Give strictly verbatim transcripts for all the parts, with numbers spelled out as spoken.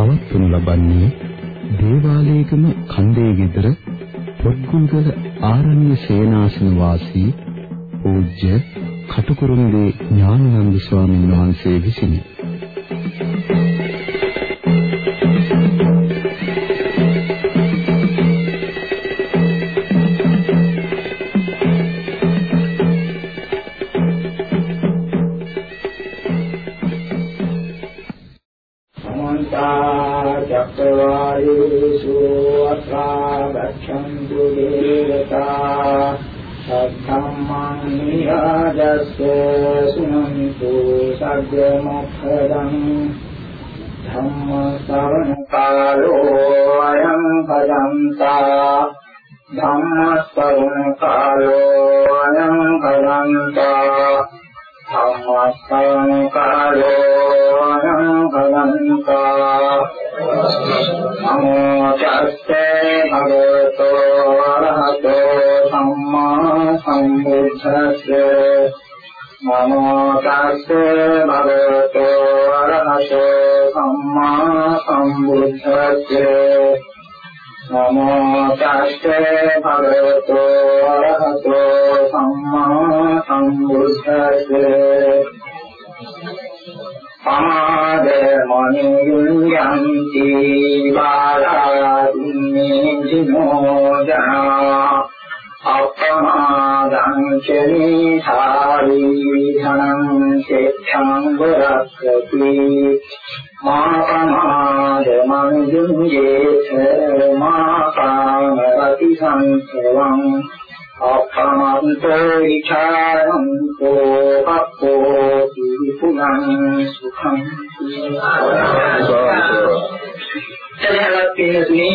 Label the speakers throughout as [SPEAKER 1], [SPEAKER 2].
[SPEAKER 1] පවත්වනු ලබන්නේ දේවාලයේකම කන්දේ ගෙදර පොත්ගුල්ගල ආරණ්‍ය සේනාසන වාසී පූජ්‍ය කටුකුරුන්ගේ ඥානানন্দ ස්වාමීන් වහන්සේ විසිනි.
[SPEAKER 2] चक्रवायुषु अत्रागच्छन्तु देवता सद्धम्मं निराजस्य सुनन्तु सद्यमुखदं धम्मश्रवणकालो अयं भजन्ता धम्मश्रवणकालो अयं भजन्ता धम्मश्रवणकालो अयं भजन्ता नमो तस्से भगवतो अरहतो सम्मा सम्बुद्धस्से नमो तस्से भगवतो अरहतो सम्मा सम्बुद्धस्से नमो तस्से भगवतो अरहतो सम्मा सम्बुद्धस्से Amade mani yunyanti baladunni jimojana Appamadan chani thari dhanam setham varaksati Mapamade mani yunyethe mapanarati sansavam Appamanto vicharanto kappo punan sukham Terhadap ini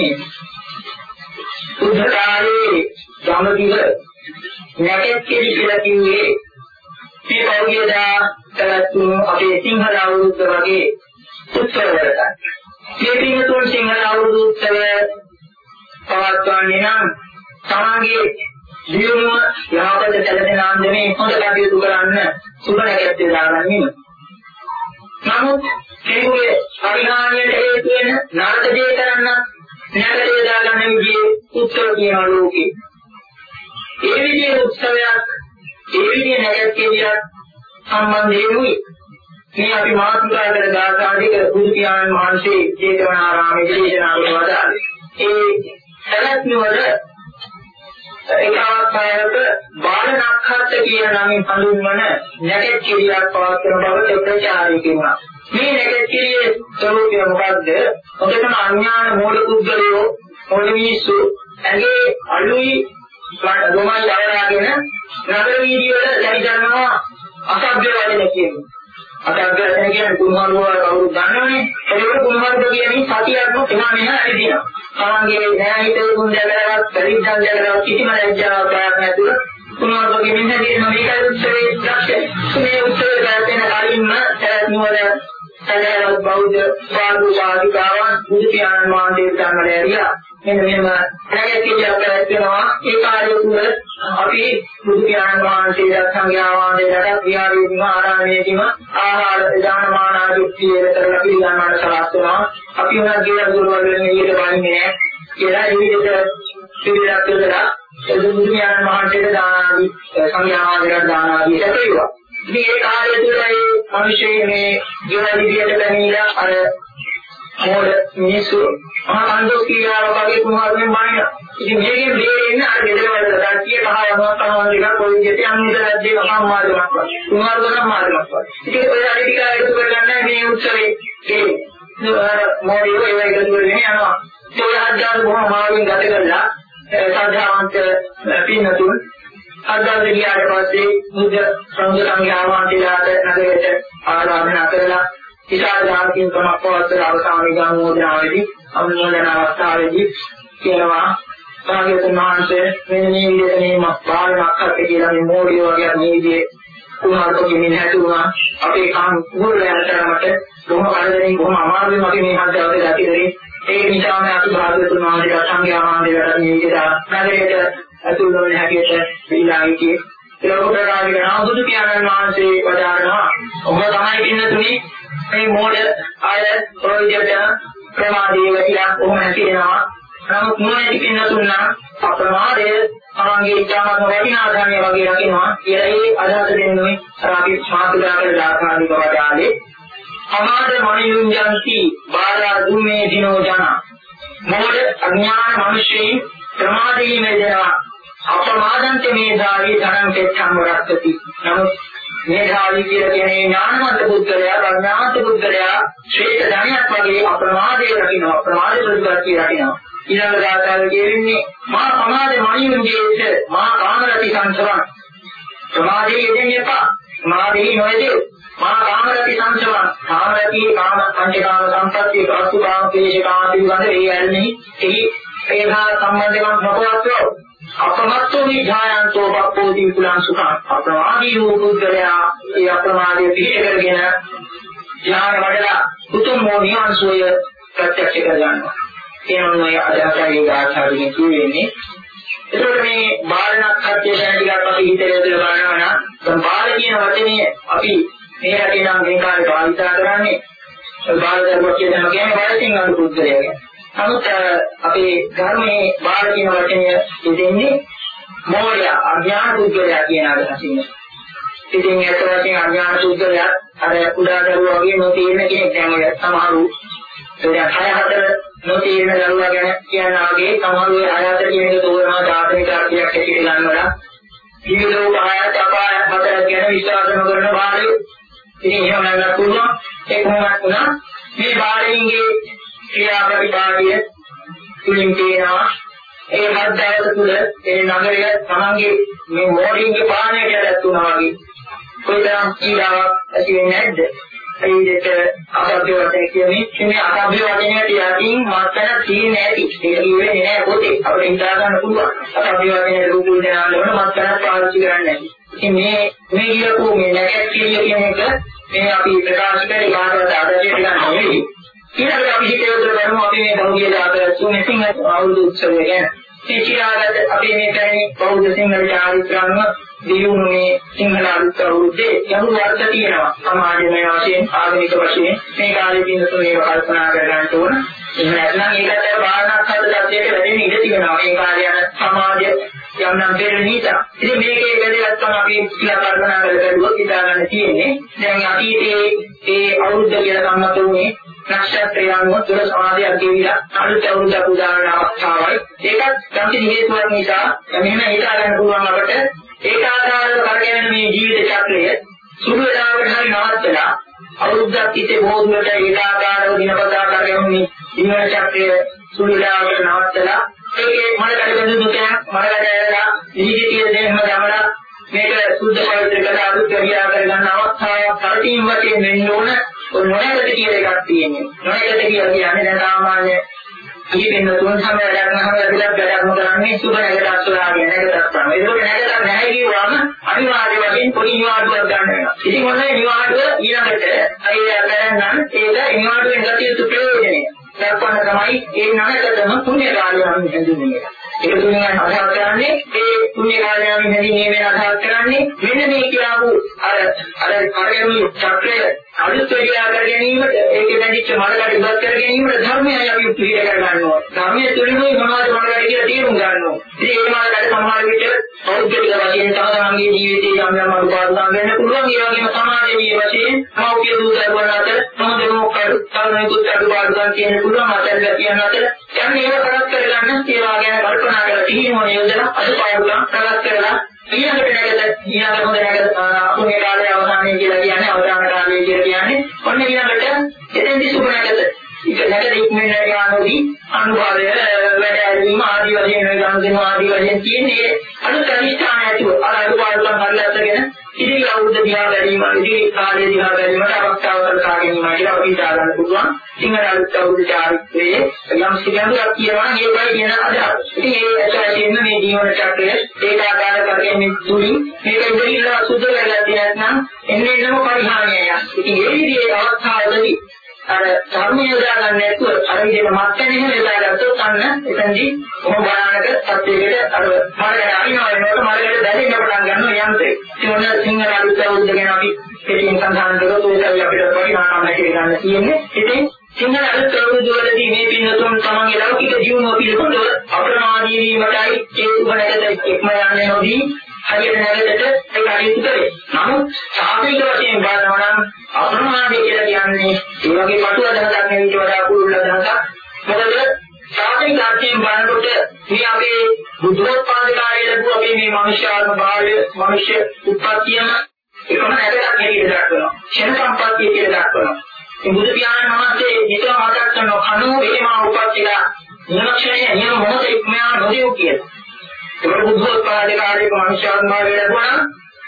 [SPEAKER 2] Udhakari Jamadila Nyaket kiri kira kiwe Di Paugeda Terhatu Ape Singhal Awurud Bagi Utsara Warata Kiri Ngatun Singhal Awurud Terhatu Pawatwan Ninam Samagi දියුණුව යහපත සැලසෙන ආන්දමේ හොඳ කටයුතු කරන්න සුබ නැකැත්තේ දාගන්නේ. නමුත් කෙනෙකුගේ පරිහානියට හේතු වෙන නරක දේ කරන්න නැකලේ දාගන්න විදිහේ උත්සව කියනවා ලෝකේ. ඒ විදිහේ උත්සවයක් ඒ විදිහේ නැකැත්තේවියක් සම්බන්ධයෙන්ුයි මේ අපි මාතෘකා කර දාසාදික බුදු පියාණන් වහන්සේ ජේතවනාරාමයේ දේශනා කරන වදාළේ. ඒ සැලැස්නුවර ඒකාත්මයක බාල නක්ඛත් කියන නමින් හඳුන්වන නැකත් කිරියක් පවත්වන බවට ප්‍රචාරය කරනවා. මේ නැකත් කිරියේ ස්වરૂපය මොකද්ද? ඔතන අඥාන මූල පුද්ගලයෝ මොළ මිනිස්සු ඇගේ අලුයි ගොමයි අවරාගෙන නගර වීදි වල දැවිදනවා අසභ්‍ය වචන කියනවා. අසභ්‍ය වචන කියන්නේ කුණුහරුව කවුරුද දන්නවනේ. ඒක කුණුහරුව කියන්නේ සතියක්ම එහා මෙහා ඇවිදිනවා. තමන්ගේ නෑහිතේ මුන්දලවත් පරිද්දන් දලවත් කිසිම ලැජ්ජාවක් බයක් නැතුව කුණුවරගේ මිනිහගේ මේකයි උත්සවේ ලක්ෂ්‍ය. මේ උත්සවේ පැවැත්වෙන කලින්ම සරත් නුවර සදහවත් බෞද්ධ ස්වාමි ශාස්ත්‍රාවන් බුදු පියාණන් වහන්සේ ධර්මවල ඇරියා. මෙන්න මෙහෙම නැගැතිලා පැවැත්වෙනවා. ඒ කාර්ය තුල අපි බුදු පියාණන් වහන්සේලා සංඝයා වහන්සේලාට විහාරයේදීම ආරාමයේදීම ආහාර දාන මාන ආදී කරලා පිළිගන්නවට සලස්වනවා. අපි උනා ගේ දුරවල වලින් එළියට වන්නේ නැහැ කියලා ඒ විදිහට පිළිලක් කරලා ඒ බුදු පියාණන් වහන්සේට දාන ආදී සංඝයා වහන්සේලාට දාන ආදී සැපයුවා. ඉතින් ඒ කාර්ය තුල මේ මිනිස්සේ මේ ජීවන විදියට බැනීලා අර මොළ මිනිස්සු අහංගෝ කියලා වගේ කුමාරයන් මායින. ඉතින් මේකෙන් දෙන්නේ අර දෙදවල දාතිය කහවනවා තමයි එකක් කොයි විදිහට අනිදලා දෙව සම්මාදමක් වගේ. කුමාරයන් සම්මාදමක් වගේ. ඉතින් ඔය අර ටික එකතු කරගන්න මේ උත්සවේ ඒ මොළේ ඒ එකතු කරගෙන යනවා. ඒ හදාන බොහොම මාර්ගෙන් ගත කරලා සාධාරණත පින්නතුන් අදාළ ගියාට පස්සේ බුද්ධ සංඝයා වහන්සේලාට නගරයට ආරාධනා කරලා ඉතාල දානකින් තමක් පවත්තර අවසාන ගාමෝදනාවේදී අනුමෝදන අවස්ථාවේදී කියනවා භාග්‍යවතුන් වහන්සේ මෙන්න මේ විදිහට මේ බාලනක්හත් කියලා මේ මෝඩිය වගේ මේ විදිහේ කුමාරකෝගේ මිනිහ හැදුණා අපේ කාම ගුරු යනතරමට බොහොම අරදෙනින් බොහොම අමාරුවෙන් අපි මේ හදවත ගති කරේ ඒ නිසාම අපි භාග්‍යවතුන් වහන්සේට සංඝයා වහන්සේලාට මේ විදිහට නගරයට අතුල් වන හැටියට පිළිලාවිකේ ඒකෝතරාගේ නාම බුදු පියාණන් වහන්සේ වදාරනවා ඔබ තමයි පින්නතුනි මේ මොඩ ආය ප්‍රොජෙක්ට් ප්‍රමාදයේ වැටිලා කොහොම නැතිනවා. නමුත් මොනවද කියන තුන්නා අප්‍රමාදය තමන්ගේ ඉච්ඡාමත වටිනා ධර්මය වගේ රකින්නවා කියලා ඒ අදහස දෙන්නේ අර අපි මාතුලා කළ දාර්ශනික වචාලේ අමාද මනියුන්ජන්ති බාලා දුමේ දිනෝ ජන මොඩ අඥාන මිනිසෙයින් ප්‍රමාදයේ මෙදෙනවා අප්‍රමාදන්ත මේධාවී ධනං පෙච්ඡම් වරක්ති. නමුත් මේධාවී කියලා කියන්නේ ඥානවන්ත පුද්ගලයා ප්‍රඥාවන්ත පුද්ගලයා ශ්‍රේෂ්ඨ ධනයක් වගේ අප්‍රමාදයේ රකින්නවා ප්‍රමාද ප්‍රතිපත්තිය රකින්නවා. ඊළඟ ගාථාවේ කියවෙන්නේ මා සමාධි මනියුන්ජේත මා කාමරති සංසවං ප්‍රමාදයේ යෙදෙන්නේ එපා සමාධියේ නොයදේ මා කාමරති සංසවං කාමරති කාම පංචකාම සම්පත්තිය ප්‍රසුභාව ක්ලේශකාම පිළිබඳ ඒ යන්නේ එහි ඒහා සම්බන්ධව නොකරත්වෝ අපමත්තෝ විඥායන්තෝ බප්පෝති කුලං සුඛං අප්‍රමාදී වූ පුද්ගලයා ඒ අප්‍රමාදයේ පිළිහෙ කරගෙන ඥාන වඩලා උතුම් වූ නිවන් සෝය ප්‍රත්‍යක්ෂ කර ගන්නවා. එනෝනේ අධ්‍යාත්මික ගාථාවකින් කියවෙන්නේ ඒකට මේ බාලනක්ඛත්ය ගැන ටිකක් අපි හිතේ යොදලා බලනවා නම් බාල කියන වචනේ අපි මේ රටේ නම් මේ කාලේ භාවිත කරන්නේ බාල ධර්ම කියන කියන්නේ වයසින් අඩු පුද්ගලයා ගැන. නමුත් අපේ ධර්මයේ බාල කියන වචනය දෙන්නේ මෝඩය අඥාන පුද්ගලයා කියන අදහසින්. ඉතින් ඒක වශයෙන් අඥාන පුද්ගලයා අර උදා දරුවා වගේ නොතේරෙන කෙනෙක් දැන් ඔය සමහරු ඒ හය හතර නොතේරෙන දරුවා ගැන කියනවාගේ සමහරු ඒ හය හතර කියන එක තෝරනවා දාර්ශනික අර්ථයක් ඇටියට ගන්නවා. ජීවිතෝ පහයට අපාය හතරක් ගැන විශ්වාස නොකරන බාලයෝ. ඉතින් එහෙම නැත්නම් පුළුවන් ඒ කොහොමද වුණා මේ බාලයින්ගේ ක්‍රියා ප්‍රතිපාදිය තුලින් තියෙනවා ඒ හත්දවස තුල ඒ නගරය තමන්ගේ මේ මෝඩින්ගේ පාණයට ඇතුණා වගේ කොයිතරම් පීඩාවක් ඇති වෙන්නේ නැද්ද? ඒ දෙක අසභ්‍ය වචන කියන්නේ මේ අසභ්‍ය වචනයට යටින් මත්තන තියෙන්නේ නැති. ඒක කිව්වේ නෑ පොතේ. අපිට හිතා ගන්න පුළුවන්. අසභ්‍ය වචනේ රූප උදාහරණ වල මත්තන පාවිච්චි කරන්නේ නැති. ඉතින් මේ මේ කියපු මේ නැකත් කියන එක මේ අපි ප්‍රකාශ කරේ කාටවත් ආදර්ශයට ගන්න නෙවෙයි. ඊළඟට අපි හිතේ උදේ බලමු අපි මේ බෞද්ධ ජාතකයේ මේ සිංහ අවුරුදු උත්සවය ගැන. මේ චිරාගත අපි මේ පැරණි බෞද්ධ සිංහල චාරිත්‍රාංග දියුණු මේ සිංහල අලුත් අවුරුද්දේ යහු වර්ධ තියෙනවා. සමාජමය වශයෙන් ආගමික වශයෙන් මේ කාලේ දිනතු මේව කල්පනා කර ගන්න ඕන. එහෙම නැත්නම් ඒකට බාහනක් හද සත්‍යයට වැඩෙන ඉඩ තියෙනවා. මේ කාලේ යන සමාජය යම්නම් දෙන්න නීතා. ඉතින් මේකේ වැදගත් තමයි අපි කියලා කල්පනා කරලා හිතා ගන්න තියෙන්නේ. දැන් අතීතයේ ඒ අවුරුද්ද කියලා සම්මත වුණේ නක්ෂත්‍රයන්ව තුර සමාධියක් ගෙවිලා අලුත් අවුරුද්දක් උදාහරණ අවස්ථාවයි. ඒකත් සම්පූර්ණ හේතුවක් නිසා මෙහෙම හිතා ගන්න පුළුවන් අපට ඒකාකාරව කරගෙන මේ ජීවිත චක්‍රය සුළු වෙලාවකට හරි නවත්තලා අවුරුද්දක් තිස්සේ බෝධියට ඒකාකාරව දිනපතා කරගෙන මේ ජීවන චක්‍රය සුළු වෙලාවකට නවත්තලා ඒකේ මනකට බඳු දුකක් මනකට ඇරලා නිහිතිය දෙහෙම යමලා මේක සුද්ධ පවිත්‍ර කරලා අලුත් ක්‍රියා කරගන්න අවස්ථාවක් කරටින් වශයෙන් වෙන්න ඕන. ඔය නොනකට කියලා එකක් තියෙනවා. නොනකට කියලා කියන්නේ දැන් සාමාන්‍ය ඉතින් තුන් සමය වැඩක් නැහැ කියලා වැඩක් කරන්නේ සුබ නැගට අස්සලාගෙන නැගට තමයි. ඒක නැගට නැහැ කියවම අනිවාර්ය වශයෙන් පොඩි නිවාඩුවක් ගන්න වෙනවා. ඉතින් ඔන්න නිවාඩුව ඊළඟට අය කරගන්න ඒක නිවාඩුවෙන් ගත යුතු ප්‍රයෝජනය. දක්වන්න තමයි ඒ නනකටම පුණ්‍ය කාර්යයන් හඳුන්වන්නේ. ඒක තුنين අදහස් කරන්නේ ඒ පුණ්‍ය කාර්යයන් හැදීමේ වෙන අදහස් කරන්නේ මෙන්න මේ කියපු අර අර කාර්යමී චක්‍රය අලුත් වෙලා කර ගැනීමට ඒකේ නැදිච්ච මනකට ඉවත් කර ගැනීමට ධර්මයයි අපි පිළිග කර ගන්නවා. ධර්මයේ තුලින්ම සමාජ මනකට කියලා තේරුම් ගන්නවා. ඉතින් ඒ මනකට සමහර විට පෞද්ගලික වශයෙන් තමන්ගේ ජීවිතයේ යම් යම් අනුපාතම් වෙන්න පුළුවන්. ඒ වගේම සමාජීය වශයෙන් මෞඛ්‍ය දූතරුවන් අතර මොහොතේම කරුණාවෙන් අනුපාතම් කියන පුළුවන් අතර කියන අතර යම් ඒවා කරත් කරගන්න ඒවා ගැන කල්පනා කරලා තීරණ යොදලා අදුපාඩුම් කරත් කරලා ඊළඟට නැගද ඊළඟ හොඳ නැගද පුණ්‍ය කාලයේ අවසානයේ කියලා කියන්නේ අවසාන කාලයේ කියලා කියන්නේ ඔන්න ඊළඟට එතෙන්දි සුබ නැගද ඒක නැගද ඉක්මනට යනෝදී අනුභවය වැඩ ඇරීම ආදී වශයෙන් ගනුදෙනු ආදී වශයෙන් තියෙන්නේ අනුත් අනිස්ථාන ඇතුව අර අදුපාඩුම් කරලාගෙන ඉතින් අවුරුද්ද දිහා බැලීම ඉතින් කාලය දිහා බැලීමට අවස්ථාව කරලා ගැනීම කියලා අපි හිතාගන්න පුළුවන්. සිංහල අලුත් අවුරුදු චාරිත්‍රයේ යම් සිගඳුවක් කියනවා ඒකයි කියන අදහස. ඉතින් ඒ ඇතුළතින්ම මේ ජීවන චක්‍රය ඒකාකාර කරගෙන තුලින් මේක ඉදිරියට සුද්ධ වෙලා තියෙනනම් එන්නේ නම පරිහානියයි. ඉතින් ඒ විදිහේ අවස්ථාවලදී අර ධර්මය යොදා ගන්න නැතුව අර විදිහට මත්තනේ වෙලා ගත්තොත් අන්න එතනදී මොන බාහනක සත්‍යයකට අර මාර්ගය අරිනවා වෙනකොට මාර්ගයට දැනෙන්න පටන් ගන්නවා යන්ත්‍රේ. ඒ වගේ සිංහල අලුත් අවුරුද්ද ගැන අපි පිටින් සඳහන් කරලා ඒක අපිට පරිණාමයක් ගන්න තියෙන්නේ. ඉතින් සිංහල අනුත්තරවලදී මේ පින්නතුන් තමන්ගේ ලෞකික ජීවන පිළිබඳව අප්‍රමාදී වීමටයි ඒ උපනකට එක්ම යන්නේ නොදී හරියට නැවතට ඒ කටයුතු කරේ. නමුත් සාපේක්ෂ වශයෙන් බලනවා නම් අප්‍රමාදී කියලා කියන්නේ ඒ වගේ පටු අදහසක් නෙවෙයි වඩා පුළුල් අදහසක්. මොකද සාපේක්ෂ අර්ථයෙන් බලනකොට මේ අපේ බුද්ධෝත්පාදකාරය ලැබුව අපේ මේ මනුෂ්‍යාත්ම භාවය, මනුෂ්‍ය උත්පත්තියම එකම නැවතක් හැටියට දක්වනවා. ක්ෂණ සම්පත්තිය කියලා දක්වනවා. මේ බුදු පියාණන් වහන්සේ නිතර මතක් කරන කණෝ වේමා උපත්තිලා නිරක්ෂණය නියම මොහොත ඉක්මයා නොදියු කියලා. ඒක බුද්ධෝත්පාදකාරයක මනුෂ්‍යාත්ම භාවය ලැබුණා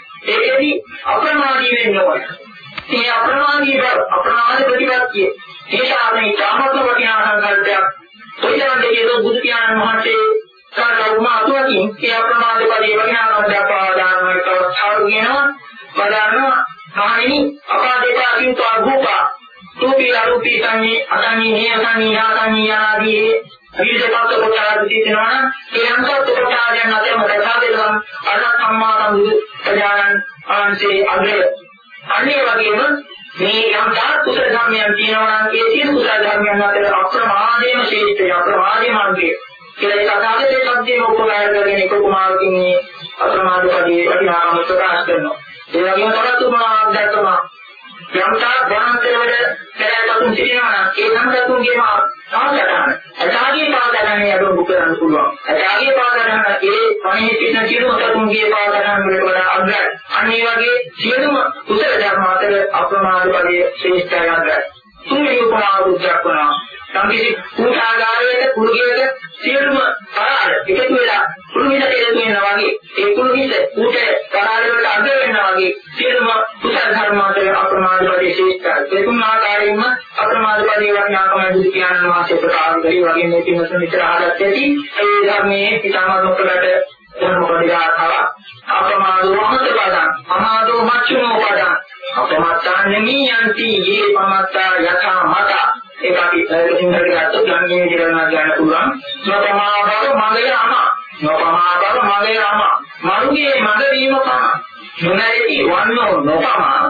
[SPEAKER 2] ඒකෙදි අප්‍රමාදී වෙන්න ඕනේ. මේ අප්‍රමාදී බව අප්‍රමාද ප්‍රතිපත්තිය ඒ සාධනේ ධාමත්ව වටිනා සංකල්පයක්. ඔයයන්ගේ ඒක බුදු පියාණන් වහන්සේ කාරණා අතුවකින් ඒ අප්‍රමාද පදේ වටිනාකම දක්වා දානවා කවදාවත් කියනවා. මදානවා මහණෙනි අපාදේපා අකින්තෝ භූපා තෝපී ආරූපී සංඤේ අසංඤේ නේසංඤේ යාසංඤේ ආදී විවිධපත් කොටාද තියෙනවා නම් ඒ අංගත් කොටාදයන් අතර මතකාදෙනවා අරණ සම්මා සම්බුදු ප්‍රජානන් ආංශේ අග්‍රය අනේ වගේම මේ යම් තාක් කුසල ධර්මයන් තියෙනවා නම් ඒ සියලු කුසල ධර්මයන් අතර අප්‍රමාදේම ශේෂ්ඨය අප්‍රමාදේ මාර්ගය කියලා ඒක අදාළේ සත්‍යම උපකාර කරගෙන එක කුමාරකින් මේ අප්‍රමාද පදේ වටිනාකම ප්‍රකාශ කරනවා. ඒ වගේම තවත් උපමාවක් දැක්වනවා. යම්තා ධර්මතේවල පෙරතුන් සිටිනවා නම් ඒ සම්පතුන්ගේම සාධාරණ. අදාගේ පාදගන්නේ අඩු කරන්න පුළුවන්. අදාගේ පාදගන්න ඒ පණේ සිටින සියලුම සතුන්ගේ පාදගන්න වලට වඩා අග්‍රයි. අන්න ඒ වගේ සියලුම කුසල ධර්ම අතර අප්‍රමාද පදයේ ශ්‍රේෂ්ඨය අග්‍රයි. තුන්වෙනි උපමාව උද්දක්වනවා. සංකීර්ණ කුණාගාරයේ කුරුගියක සියලුම පරාල එකතු වෙලා කුරුමිත තේරුම් වෙනවා වගේ ඒ කුරුමිත ඌට පරාල වලට අග වෙනවා වගේ සියලුම කුසල ධර්ම අතර අප්‍රමාද පදයේ ශ්‍රේෂ්ඨයි. ඒ තුන් ආකාරයෙන්ම අප්‍රමාද පදයේ වටිනාකම බුදු පියාණන් වහන්සේ ප්‍රකාශ කරේ වගේ මේ පින්වතුන් විතර අහගත්ත ඇති. ඒ ධර්මයේ ඊටමත් ප්‍රකට ධර්ම පරිහාරව අප්‍රමාදෝ මහත්පදං අමාදෝ මච්චුනෝ පදං අපමත්තානමි යන්ති යේ පමත්තා යථා මත ඒක අපි සිංහලට ගත්තොත් ගන්නේ කියලා ගන්න පුළුවන්. නොපමාදව මගේ අම නොපමාදව මගේ අම මරුගේ මග වීම පම නොනැති වන්නෝ නොපම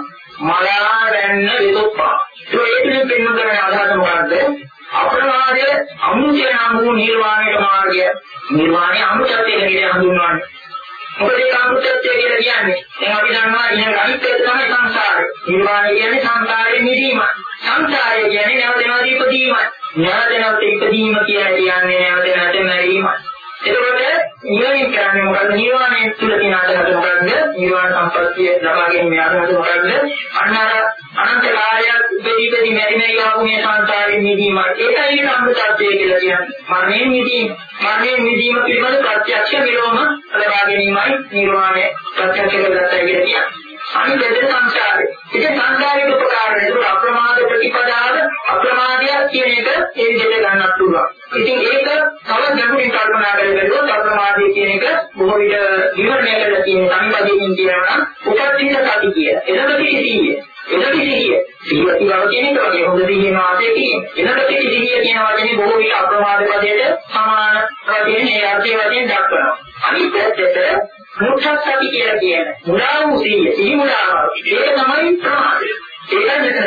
[SPEAKER 2] මලා දැන්න විදුප්පා. ඒ තුලින් පෙන්වන කරන අදහස මොකද්ද? අප්‍රමාදය අමුත්‍ය නම් වූ නිර්වාණයට මාර්ගය. නිර්වාණය අමුත්‍ය කියලා හඳුන්වන්නේ. මොකද ඒක අමුත්‍ය කියලා කියන්නේ දැන් අපි දන්නවා ඊළඟ අනිත් එක තමයි සංසාරය. නිර්වාණය කියන්නේ සංසාරයෙන් මිදීම. සංසාරය කියන්නේ නැවත නැවත ඉපදීමයි. නැවත නැවත ඉපදීම කියන්නේ නැවත නැවත මැරීමයි. එතකොට නිවනින් කියන්නේ මොකද්ද? නිර්වාණය තුල තියෙන අදහස මොකද්ද? නිර්වාණ සම්පත්තිය ලබා ගැනීම අදහස මොකද්ද? අන්නර අනන්ත කාලයක් ඉපදීපදී මෙරි මෙරි ආපු මේ සංසාරයෙන් මිදීමයි. ඒකයි සම්පූර්ණත්වය කියලා කියන්නේ. මරණයෙන් මිදීම. මරණයෙන් මිදීම පිළිබඳ ප්‍රත්‍යක්ෂ විරෝම ලබා ගැනීමයි නිර්වාණය ප්‍රත්‍යක්ෂ කරගත්තා කියලා කියන්නේ. අනිත් දෙක සංසාරය. ඒක සංසාරයේ උපකාරය. ඒක අප්‍රමාද ප්‍රතිපදාව අප්‍රමාදය කියන එක ඒ විදිහට ගන්නත් පුළුවන්. ඉතින් ඒක තව ගැඹුරින් කල්පනා කරගත්තොත් අප්‍රමාදය කියන එක බොහෝ විට විවරණය කරලා තියෙන සම්පදයෙන් කියනවා නම් උපත්ිත සති කිය. එනකොට සිහිය. එනකොට සිහිය. සිහිය කියනවා කියන එක වගේ හොඳ සිහිය වාදයේ කියන. එනකොට සිහිය කියන වචනේ බොහෝ විට අප්‍රමාද පදයට සමාන වශයෙන් ඒ අර්ථය වශයෙන් දක්වනවා. අනිත් පැත්තට මුක්ඛසති කියලා කියන්නේ මුලා වූ සිහිය. සිහි මුලාව. ඒක තමයි ප්‍රමාදය. ඒකයි මෙතන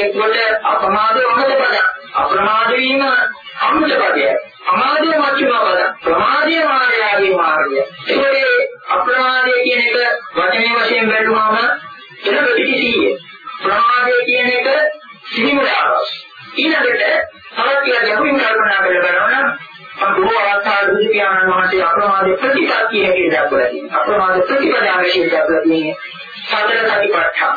[SPEAKER 2] ඒකට අපමාදව අමත පද. අප්‍රමාද වීම අමත පදය. අමාදව මච්චුම පද. ප්‍රමාදයේ මාර්ගයගේ මාර්ගය. ඒකේ අප්‍රමාදය කියන එක වචනේ වශයෙන් බැලුවම එන ප්‍රතිසිහිය. ප්‍රමාදය කියන එක සිහි මුලාව. ඊළඟට තවත් කියලා ගැඹුරින් කල්පනා කරලා බලනවා නම් බොහෝ අවස්ථාවල බුදු පියාණන් වහන්සේ අප්‍රමාද ප්‍රතිපත්තිය හැටියට දක්වලා තියෙනවා. අප්‍රමාද ප්‍රතිපදාව හැටියට දක්වලා තියෙන්නේ සතර සතිපට්ඨාන.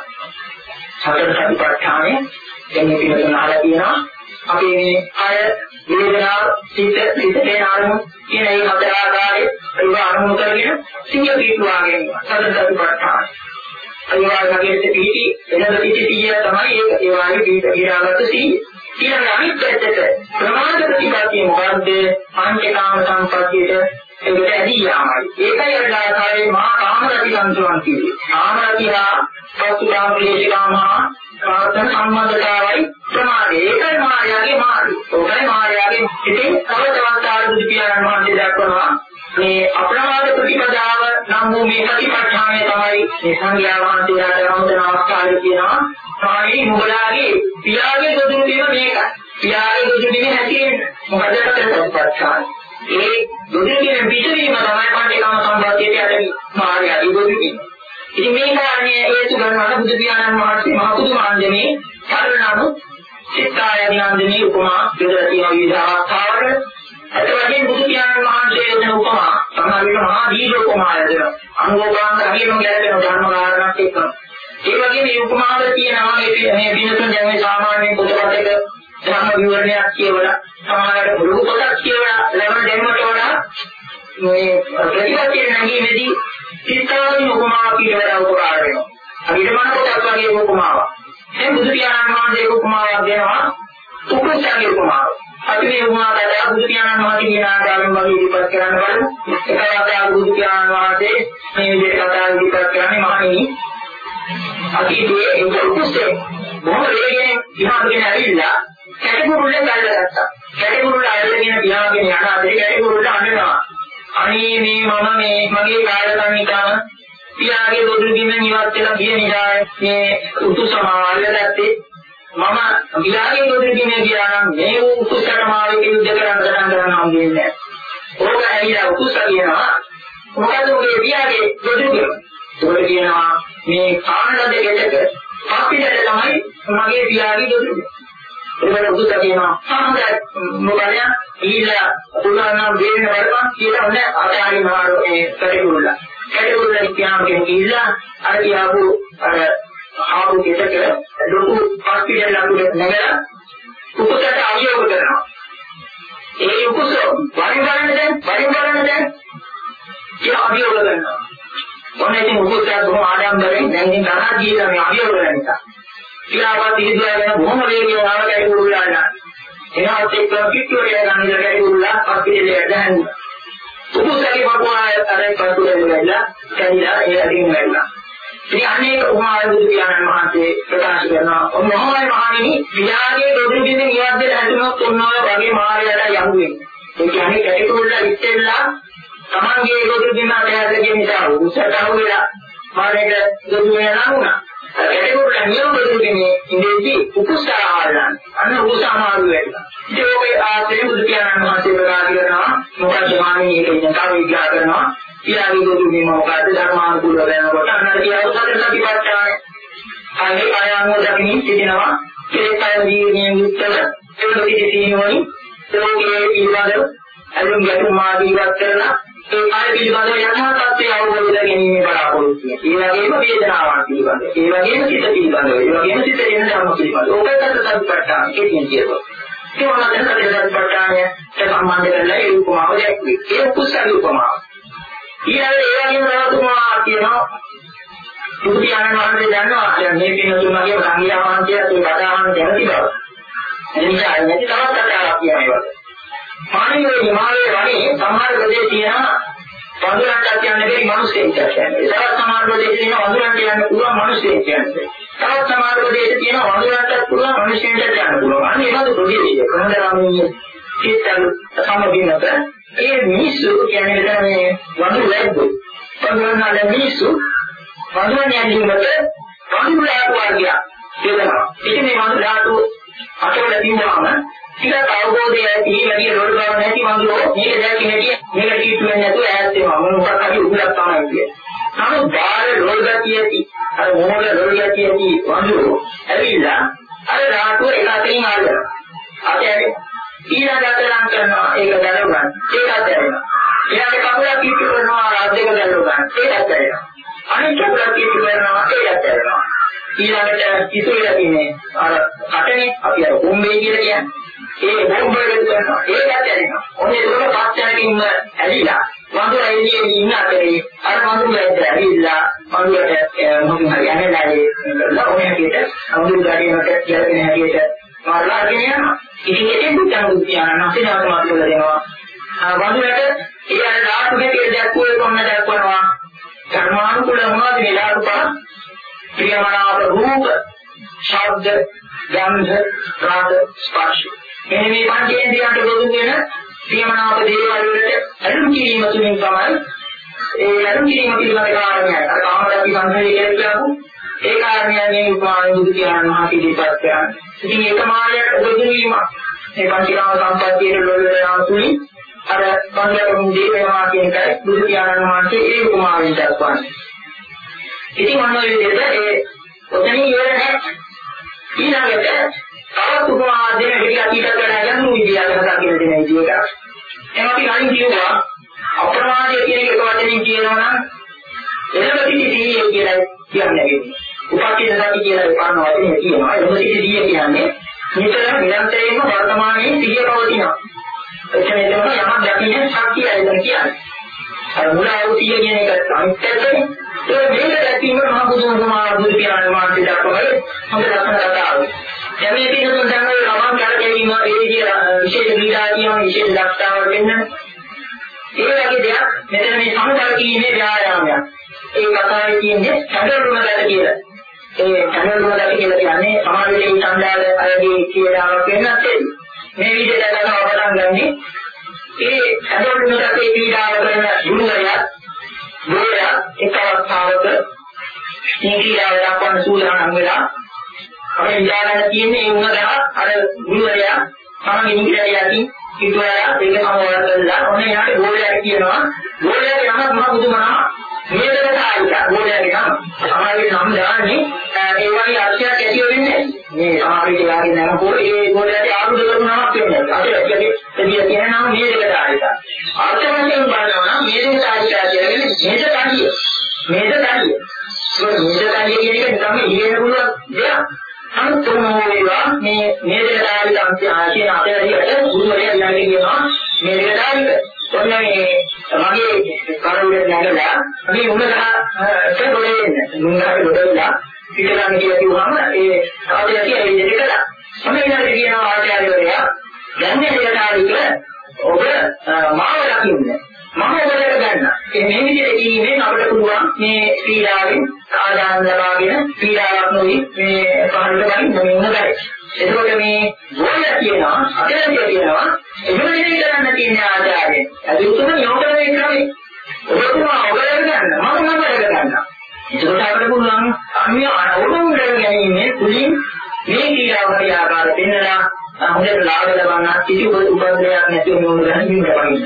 [SPEAKER 2] සතර සතිපට්ඨානේ දැන් මේ පිළිවෙල අහලා තියෙනවා. අපි මේ අය වේදනා සිත සිත කියන අරමුණු කියන මේ හතර ආකාරයේ ඒව අරමුණු කරගෙන සිහිය පිටුවා ගැනීම. සතර සතිපට්ඨාන. අනිවාර්යයෙන්ම පිටි එනද පිටි සිහිය තමයි ඒක ඒ වගේ පිට ගිරාගත්ත සිහිය. ඊළඟ අනිත් පැත්තට ප්‍රමාද ප්‍රතිපත්තිය මොකද්ද? පංචකාම සංපත්තියට ඒකට ඇදී යාමයි. ඒකයි අදාළතාවයේ මහා කාමරති සංසෝන් කියන්නේ. කාමරතිහා පසුකාම ලේශකාමා කාර්යන සම්බන්ධතාවයි ප්‍රමාදය. ඒකයි මායාවේ මාර්ගය. ඒකයි මායාවේ ඉතින් තව තවත් ආරුදු පියාණන් වහන්සේ දක්වනවා මේ අප්‍රමාද ප්‍රතිපදාව නම් වූ මේ සතිපට්ඨානය තමයි මේ සංඝයා වහන්සේලාට රමතන අවස්ථාවේ කියනවා. සාමී නුඹලාගේ පියාගේ ගොදුරු වීම මේකයි. පියාගේ දුදුනේ හැටියෙන්නේ. මොකද සතිපට්ඨාන. ඒ දුදුනේ පිටවීම තමයි පංචකාම සම්පත්තියට යන්නේ. මාර්ගය දුදුනේ. ඉතින් මේ කාරණේ හේතු ගන්නවා බුදු පියාණන් වහන්සේ මහ පුදුමාන්දමේ සරණාණු සිතායනන්දනී උපමා දෙදලා තියෙන විවිධ ආකාරවල අතවගේ බුදු පියාණන් වහන්සේ දෙන උපමා සමහර විට මහා දීර්ඝ උපමාය දෙනවා. අනුෝපාන හරියම ගැලපෙන ධර්ම කාරණාවක් එක්ක. ඒ වගේ මේ උපමාවල තියෙනවා මේ මේ විනතුන් දැන් මේ සාමාන්‍ය පොතපතක ධර්ම විවරණයක් කියවලා සමහරවිට මුළු පොතක් කියවලා ලැබෙන දෙන්නට වඩා මේ ප්‍රතිපත්තිය නැගීමේදී සිතායන උපමා කියලා උපකාර වෙනවා. අනිත් මන පොතක් වගේ උපමාවක්. මේ බුදු පියාණන් වහන්සේ උපමාවක් දෙනවා උපසාරී උපමාවක්. අපි මේ උපමාවට බුදු පියාණන් වහන්සේ කියන ආකාරයෙන් වගේ ඉදිරිපත් කරන්න බලමු. ඒකවත් බුදු පියාණන් වහන්සේ මේ විදිහට කතා ඉදිරිපත් කරන්නේ මහණෙනි. අතීතයේ ඒ උපස්සේ බොහෝ වේගයෙන් විහාරගෙන ඇවිල්ලා කැටගුරුල්ලෙන් ගල්ලගත්තා. කැටගුරුල්ල අල්ලගෙන විහාරගෙන යන අතරේ කැටගුරුල්ල අඬනවා. අනේ මේ මම මේ මගේ කාලකන්නිකාව පියාගේ දොඩුගින්නෙන් ඉවත් වෙලා ගිය නිසා මේ උතුසමාවල්ල දැත්තේ මම පියාගේ දොඩුගින්නේ ගියා නම් මේ උතුසමාවේ යුද්ධ කරන්න ගන්න ගන්න හම්බෙන්නේ නැහැ. ඕක ඇවිල්ලා උතුස කියනවා මොකද ඔගේ පියාගේ දොඩුගින්න. ඒක කියනවා මේ කාණ්ඩ දෙකක අපිට තමයි මගේ පියාගේ දොඩුගින්න. ඒකට උතුස කියනවා සමහර මොකද ඊළා පුරාණ වේන වලම කියලා නැහැ ආකාරي මාරෝ ඒ කටුල්ලා. කැටගුරුල්ලා ඉතිහාම කෙනෙක් ඉල්ලා අර කියාපු අර ආපු කෙටක ලොකු පාස්තියල් ලකුණක් නැගලා උපසට අවියෝග කරනවා. ඒ උපස වරින් ගන්න දැන් වරින් ගන්න දැන් කියලා අවියෝග කරනවා. මොන්නේ ඉතින් උපසට බොහොම ආඩම්බරෙන් දැන් ඉතින් තරහ ගිහලා මේ අවියෝග කරන නිසා. ඊළාවත් ඉදිරියට බොහොම වේගයෙන් ආව කැටගුරුල්ලා යනවා. එනවත් එක්ක පිටුවේ ගන්න කැටගුරුල්ලා පාස්තියල් දැන් උපසටි වකුණාය අරයි පතුලේ වෙලා කැඩිලා ඒ අදින් වෙලා. ඉතින් අනේක උමාර බුදු පියාණන් වහන්සේ ප්‍රකාශ කරනවා මොහොමයි මහණෙනි පියාගේ දොඩුගින්නේ නියද්ද හැදුනොත් ඔන්නෝය වගේ මායයට යමු වෙන්නේ. ඒ කියන්නේ කැටකුල්ලා ඉස්සෙල්ලා තමන්ගේ දොඩුගින්න ඇහැරගෙන නිසා උසට අහුවෙලා මාරේට දොඩුගෙන යනවා. කැටකුල්ලා නියම දොඩුගින්නේ ඉඳී උපසාරාලන් අන්න උපසාමාරු වෙලා. ඒ ඔය ආශ්‍රේ බුදු පියාණන් වහන්සේ ප්‍රකාශ කරනවා මොකද මහණෙනි ඒක ඉතින් කව විග්‍රහ කරනවා පියාගේ දොඩුගින්න මොකද්ද ධර්මානුකූලව වෙනකොට අන්න කියලා උසට සතිපට්ඨාන අනේ ආයංග දකින්න සිටිනවා ඒකයි ජීවනයේ උත්තර ඒක පිළිසිනෝනි ඒකේ පිළිබඳව අලුම් ගැටුම් මාදීවත් කරලා ඒ කාය පිළිබඳව යථා තත්ත්වය අවබෝධ ගැනීම බලාපොරොත්තු වෙනවා. ඒ වගේම වේදනාවන් පිළිබඳව, ඒ වගේම සිත පිළිබඳව, ඒ වගේම සිත එන ධර්ම පිළිබඳව. ඕකකට සතිපට්ඨාන කියන්නේ කියනවා. ඒ වගේම සතිපට්ඨානය සම්බන්ධ කරලා ඒ උපමාව දැක්වේ. ඒ කුසල උපමාව. ඊළඟ ඒ වගේම රහතුමා කියනවා බුදු පියාණන් වහන්සේ දන්නවා මේ පින්තුමාගේ සංගීත වහන්සේ ඒ කතාවන් දැනති බව. එනිසා නැති තවත් කතාවක් කියනවා. පාණියේ හිමාලයේ වගේ සමහර ප්‍රදේශ තියෙනවා වඳුරන්ට කියන්නේ බැරි මිනිස්සෙක් කියන්නේ. ඒවත් සමහර ප්‍රදේශ තියෙනවා වඳුරන්ට කියන්න පුළුවන් මිනිස්සෙක් කියන්නේ. තවත් සමහර ප්‍රදේශ තියෙනවා වඳුරන්ට පුළුවන් මිනිස්සෙන්ට කියන්න පුළුවන්. අන්න ඒ වගේ ප්‍රදේශය කොහොමදරාමයේ සිතල් සමගිනත ඒ මිනිස්සු කියන්නේ මෙතන මේ වඳුර වැද්දෝ. වඳුරන්ට මිනිස්සු වඳුරන් යන්නේ වඳුරාට වර්ගය දෙනවා. ඉතින් මේ වඳුරාට අතවල තියුවාම ටිකක් අවබෝධය ඇති වැඩි රෝල් ගන්න නැති වඳුරෝ මේක දැක්කේ නැති මේක කීතු වෙන්නේ නැතුව ඈත් වෙනවා මොන මොකක් හරි උගලක් තමයි කියන්නේ. නමුත් බාහිර රෝල් ගතිය ඇති අර මොහොත රෝල් ගතිය ඇති වඳුරෝ ඇවිල්ලා අර රාටුව එක අතකින් අල්ලනවා. අතේ ඊළඟ අතලම් කරනවා ඒක දැනගන්න. ඒකත් දැනෙනවා. ඊළඟ කකුලක් කීතු කරනවා රාත් දෙක දැනගන්න. ඒකත් දැනෙනවා. අනිත් කකුලක් කීතු කරනවා ඒකත් දැනෙනවා. ඊළඟට ඉතුරුලා තියෙන්නේ අර කටනේ අපි අර කොම්බේ කියලා කියන්නේ. ඒ බොම්බෙන් කරනවා ඒකත් ඇරිනවා. ඔන්නේ ඒක පස්සකින්ම ඇලිලා වඳුර එළියේ ඉන්න අතරේ අර වඳුර ඇවිල්ලා වඳුරට මොකද යන්නේ නැහැ ලෝකයේට වඳුර ගාඩියකට කියලා හැටියට මාරලා ගෙනියනවා. ඉතින් ඒකෙන් බුද්ධාගම කියනවා නැතිවම මාතෘකාව දෙනවා. වඳුරට ඒ අර ඩාටු හැටියට දැක්කුවේ කොන්න දැක්වනවා. ධර්මානුකූල මොනවද මේ ඩාටු පහ? ප්‍රියමනාප රූප, ශබ්ද, ගන්ධ, රස, ස්පර්ශ. මේ මේ පංචේන්ද්‍රයන්ට ගොදුන් වෙන ප්‍රියමනාප දේවල් වලට අනුන් කිරීම තුලින් තමයි ඒ අනුන් කිරීම පිළිබඳ කාරණය. අර කාමරාපි සංහේ කියලාපු ඒ කාරණයනේ උපාය බුදු කියන මහා පිළිපත් කරන්නේ. ඉතින් ඒක මායයට ගොදුන් වීම මේ පංචකාම සම්පත්තියේ ලෝකේ යාම තුලින් අර පංචකම් දීපේවා කියන එකයි බුදු පියාණන් වහන්සේ ඒ උපමාවෙන් දක්වන්නේ. ඉතින් මොන විදිහට ඒ ඔතනින් ඉවර නැහැ. ඊළඟට තවත් උපමා දෙන විදිහ අතීතයට වඩා ගැඹුරු විදිහකට දකින්න දෙන විදිහකට. එහෙනම් අපි කලින් කිව්වා අප්‍රමාදය කියන එක වචනින් කියනවා නම් එළඹ සිටි සීය කියලා කියන්නේ. උපකීන සති කියලා පාන වචනේ කියනවා. එළඹ සිටි සීය කියන්නේ නිතර නිරන්තරයෙන්ම වර්තමානයේ සිහිය පවතිනවා. එතන එතන යමක් දකින්න ශක්තිය ඇතිවෙන කියන්නේ. අර මුලාව සිහිය කියන එක අනිත්‍යකනේ. ඒ මේක දැකීම මහ බුදුමහා බුදු පියාණන් වහන්සේ දක්වන්නේ හොඳ ලක්ෂණ කතාවක්. දැන් මේ පිටුතුන් දැන් ඔය රමන් කරගෙනීම ඒ විදිය විශේෂ ක්‍රීඩා කියන විශේෂ දක්ෂතාවක් වෙන්න. ඒ වගේ දෙයක් මෙතන මේ සමතල කීමේ ව්‍යායාමයක්. ඒ කතාවේ කියන්නේ සැදරුණකට කියලා. ඒ සැදරුණකට කියලා කියන්නේ සමාජයේ සංදාල අයගේ ක්‍රීඩාවක් වෙන්නත් ඒ. මේ විදිහට කරනවා පටන් ගන්නේ ඒ සැදරුණකට ක්‍රීඩාව කරන යුණුවරයා ගෝලයා එක අවස්ථාවක මේ ක්‍රීඩාව දක්වන්න සූදානම් වෙලා අපේ විද්‍යාලයේ තියෙන ඒ උනදා අර ගුරුවරයා තමයි ඉංග්‍රීසි යටින් ඉතුවරයා ඒක සමවර කරලා ඔන්න යාට ගෝලයා කියනවා ගෝලයා යමක් මහ බුදුමහා මේකට ආයිලා ගෝලයාගේ නම සමාජයේ නම් දාන්නේ ඒ වගේ අර්ථයක් ඇති වෙන්නේ මේ සමාජයේ යාගේ නම පොර ඒ ගෝලයාගේ ආරුද කරුණාවක් වෙන්නේ අද ඇත්තටම එදිය කියන නම මේකට ආයිලා අර්ථයෙන් බලනවා නම් මේකට ආයිලා කියන්නේ මේක කඩිය මේක කඩිය මේක කඩිය කියන එක තමයි ඉගෙන පුළුවන් දෙයක් අනුතුමෝ වේවා මේ මේකට ආයිලා කියන අපේරියට ගුරුවරයා කියන්නේ කියනවා මේකට ආයිලා ඔන්න මේ මගේ කරුණේ නැගලා අපි උනලා තේරෙන්නේ නුඹලා ගොඩලා පිටරන් කියුවාම ඒ ආදියටි ඒ විදිහට කළා. සමහරවිට කියනවා ආචාර්යවරයා යන්නේ දෙකතාවික ඔබ මාව දකින්න. මම ඔබට ගන්න. ඒ මේ විදිහට කීමෙන් අපිට පුළුවන් මේ පීඩාවෙන් ආදාන ලබාගෙන පීඩාවක් නොවි මේ පහළට ගන්න මේ උනගයි. එතකොට මේ ගෝලය කියනවා අතේරිය කියනවා එහෙම නෙවෙයි කරන්න තියෙන ආචාර්යය. అది උතුම යෝගනේ ක්‍රමේ. ඔබතුමා ඔබලට ගන්න මම මම ගන්න. ඒකට අපිට පුළුවන් අන්‍ය අවුරුම් ගැනීමේ කුලින් මේ ක්‍රියාවලිය ආකාර දෙන්නලා හොඳට ලාභ ලබන්න කිසි උපද්‍රවයක් නැතිව මොන ගන්න ඉන්න.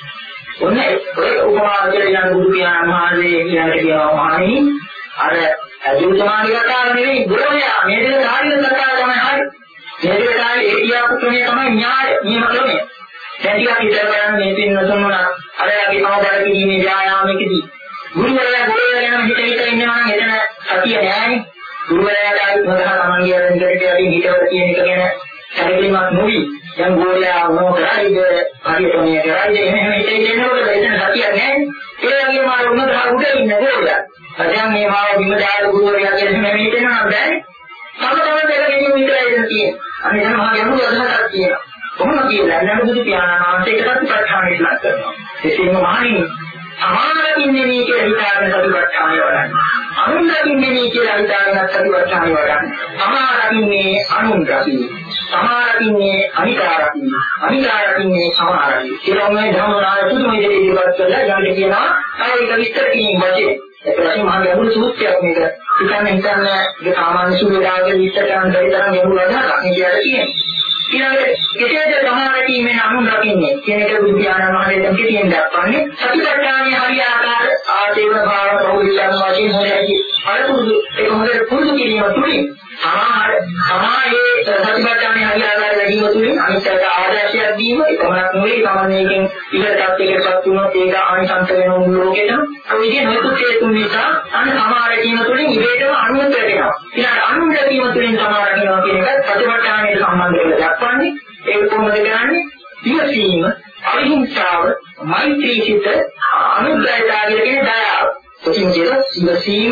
[SPEAKER 2] ඔන්න ඔය උපමාන කියලා යන බුදු පියාණන් වහන්සේ කියන්නේ කියනවා මහණෙනි අර අදුතමාගේ කතාව නෙවෙයි ගුරුවරයා මේ දෙක කාර්යන කතාව තමයි හරි. මේ දෙක කාර්යය ඒ කියාපු ක්‍රමය තමයි න්‍යාය නියම ක්‍රමය. දැන් ටිකක් ඉතල බලන්න මේ පින්නතුන් වල අර යකි සමබර කිරීමේ ව්‍යායාමයකදී ගුරුවරයා ගුරුවරයා ගැන හිත හිත ඉන්නවා නම් එතන සතිය නෑනේ. ගුරුවරයාට ආයි මොකද තමන්ගේ අර ඉඳලා කියලා හිතවල කියන එක ගැන සැලකීමක් නොවි. දැන් ගෝලයා මොකටද හරියට මේ කරන්නේ එහෙම හිතේ ඉන්නකොට එතන සතියක් නෑනේ. ඒ වගේම අර උනදා උඩ ඉන්න ගෝලයා. දැන් මේ මාව බිම දාලා ගුරුවරයා කියන හැම හිතෙනවා නම් බෑනේ. තම තම දෙක ගෙනියු විතරයි එතන තියෙන්නේ. අනේ මම ගැඹුරු අදහසක් තියෙනවා. කොහොමද කියලා නෑ බුදු පියාණන් වහන්සේ ඒකත් ප්‍රතිපත්තිය ඉස්ලාම් කරනවා. ඒකෙන්ම මහණින් සමානකින්නේ මේ කියලා හිතාගෙන සතිපට්ඨානය වඩන්න. අනුන්ගතින්නේ මේ කියලා හිතාගෙන සතිපට්ඨානය වඩන්න. සමානකින්නේ අනුන්ගතින්නේ. සමානකින්නේ අනිකාරකින්නේ. අනිකාරකින්නේ සමානකින්නේ. කියලා මේ ධර්මනාය පුදුම විදිහට ඉවත් කරලා යන්නේ කියනවා. අර ඒක විස්තර කිරීම වශයෙන්. ඒක තමයි මහා ගැඹුරු සූත්‍රයක් මේක. හිතන්න හිතන්න ඒ සාමාන්‍ය සූත්‍රයක විස්තර කරන දෙයක් ගැඹුරු අදහසක් කියලා කියන්නේ. ඊළඟට කෙසේද සමානකීමෙන් අනුන් දකින්නේ කියන එක බුදු පියාණන් වහන්සේ දැන් කෙටියෙන් දක්වන්නේ සතිපට්ඨානයේ හරිය ආකාර ආදේව භාව බහුලයන් වශයෙන් හොයයි අරපුරුදු ඒක හොඳට පුරුදු කිරීම තුළින් සමාහාර සමායේ සතිපට්ඨානයේ හරිය ආකාර වැඩිම තුළින් අනිත්‍යයට ආදර්ශයක් දීම එකමනක් නෙවෙයි සාමාන්‍යයෙන් ඉහළටත් එකටපත් වුණොත් ඒක ආනිසංස වෙන ලෝකෙට ඔය විදිහේ නොයෙකුත් හේතුන් නිසා අන්න සමාරකීම තුළින් ඉබේටම අනුමත වෙනවා ඊළඟ අනුමතීම තුළින් සමාරකීම කියන එක සතිපට්ඨානයේ සම්බන්ධ වෙලා දක්වන්නේ ඒක කොහොමද කරන්නේ ඉවසීම අහිංසාව මෛත්‍රී චිත්ත අනුග්‍රහය කියන දයාව කොටින් කියන ඉවසීම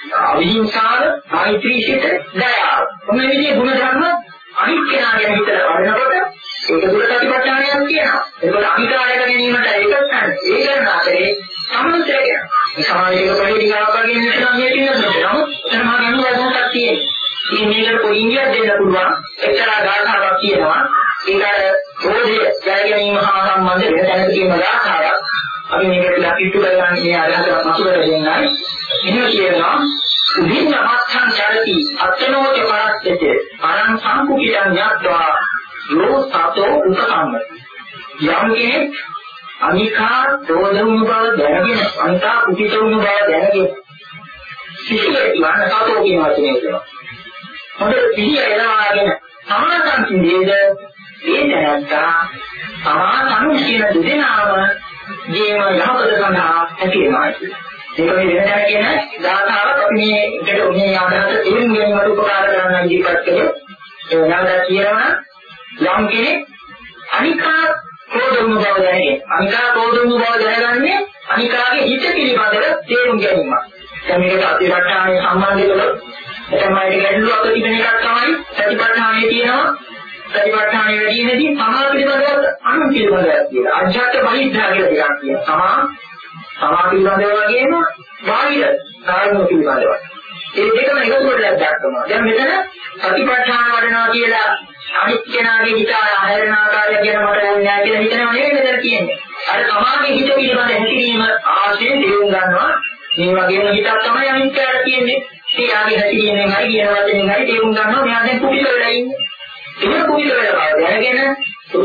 [SPEAKER 2] අහිංසාව මෛත්‍රී චිත්ත දයාව මේ විදිහේ ගුණ ධර්ම අනිත් කෙනා ගැන හිතලා වඩනකොට ඒක දුර සතිපට්ඨානයක් කියනවා ඒකට අනිකාරය ගැනීමට ඒකත් නැහැ ඒ කරන අතරේ සම්මතය මේ සමාජයක පරිණිකාවක් වගේ නිසා මේ තියෙනවා නමුත් එතන මා ගැන වදනක් තියෙනවා ඉතින් මේකට පොඩි ඉංග්‍රීසියක් දෙන්න පුළුවන් එක්තරා ගාථාවක් කියනවා ඒකට රෝධය ගැනීම හා සම්බන්ධ වෙන තැනක තියෙන ගාථාවක් අපි මේකට ලක්ිතු කරගන්න මේ අදහස මතුවර දෙන්නයි එහෙම කියනවා විඤ්ඤාණං චරති අත්නෝච පරස්සති අරං සම්පුකිතං යත්වා යෝ සතෝ උපසම්මති. යම් කෙනෙක් අනිකා දෝධුණු බව දැනගෙන අනිකා කුටිතුණු බව දැනගෙන සිහිය යන සතෝ කියන වචනේ කියනවා. හොඳට සිහිය එනවාගෙන සමාසන්තියේද ඒ දැනත්තා සමාසන් කියන දෙදෙනාම ජීව යහපත සඳහා හැකියනවා. ඒක මේ වෙනදා කියන ධාතාවක් අපි මේ එකට මේ ආදාත තේරුම් ගැනීමට උපකාර කරන ඉදිරිපත් කළේ. ඒ වෙනදා කියනවා යම් කෙනෙක් අනිකා කෝදුණු බව දැනගෙන අනිකා කෝදුණු බව දැනගන්නේ අනිකාගේ හිත පිළිබඳව තේරුම් ගැනීම. දැන් මේකට අතිරට්ටානේ සම්බන්ධ කළොත් තමයි ගැටලුවක් තිබෙන එකක් තමයි සතිපට්ඨානයේ තියෙනවා. සතිපට්ඨානයේ වැඩිමේදී සමා පිළිබඳව අනු පිළිබඳව කියලා. අජ්ජත් බහිද්ධා කියලා දෙකක් තියෙනවා. සමා සමා පිළිබඳව වගේම බාහිර කාරණා පිළිබඳව. ඒ දෙකම එකතු කරලා දක්වනවා. දැන් මෙතන සතිපට්ඨාන වඩනවා කියලා අනිත් කෙනාගේ හිත ආයරණ ආකාරය කියන මට ඕනේ නැහැ කියලා හිතනව නෙවෙයි මෙතන කියන්නේ. අර සමාගේ හිත පිළිබඳ හැසිරීම ආශයෙන් තේරුම් ගන්නවා. මේ වගේම හිතක් තමයි අනිත් කාට කියන්නේ. එයාගේ හැසිරීමෙන් හරි කියන වචනෙන් හරි තේරුම් ගන්නවා මෙයා දැන් කුපිත වෙලා ඉන්නේ. ඒක කුපිත වෙලා දැනගෙන ඒක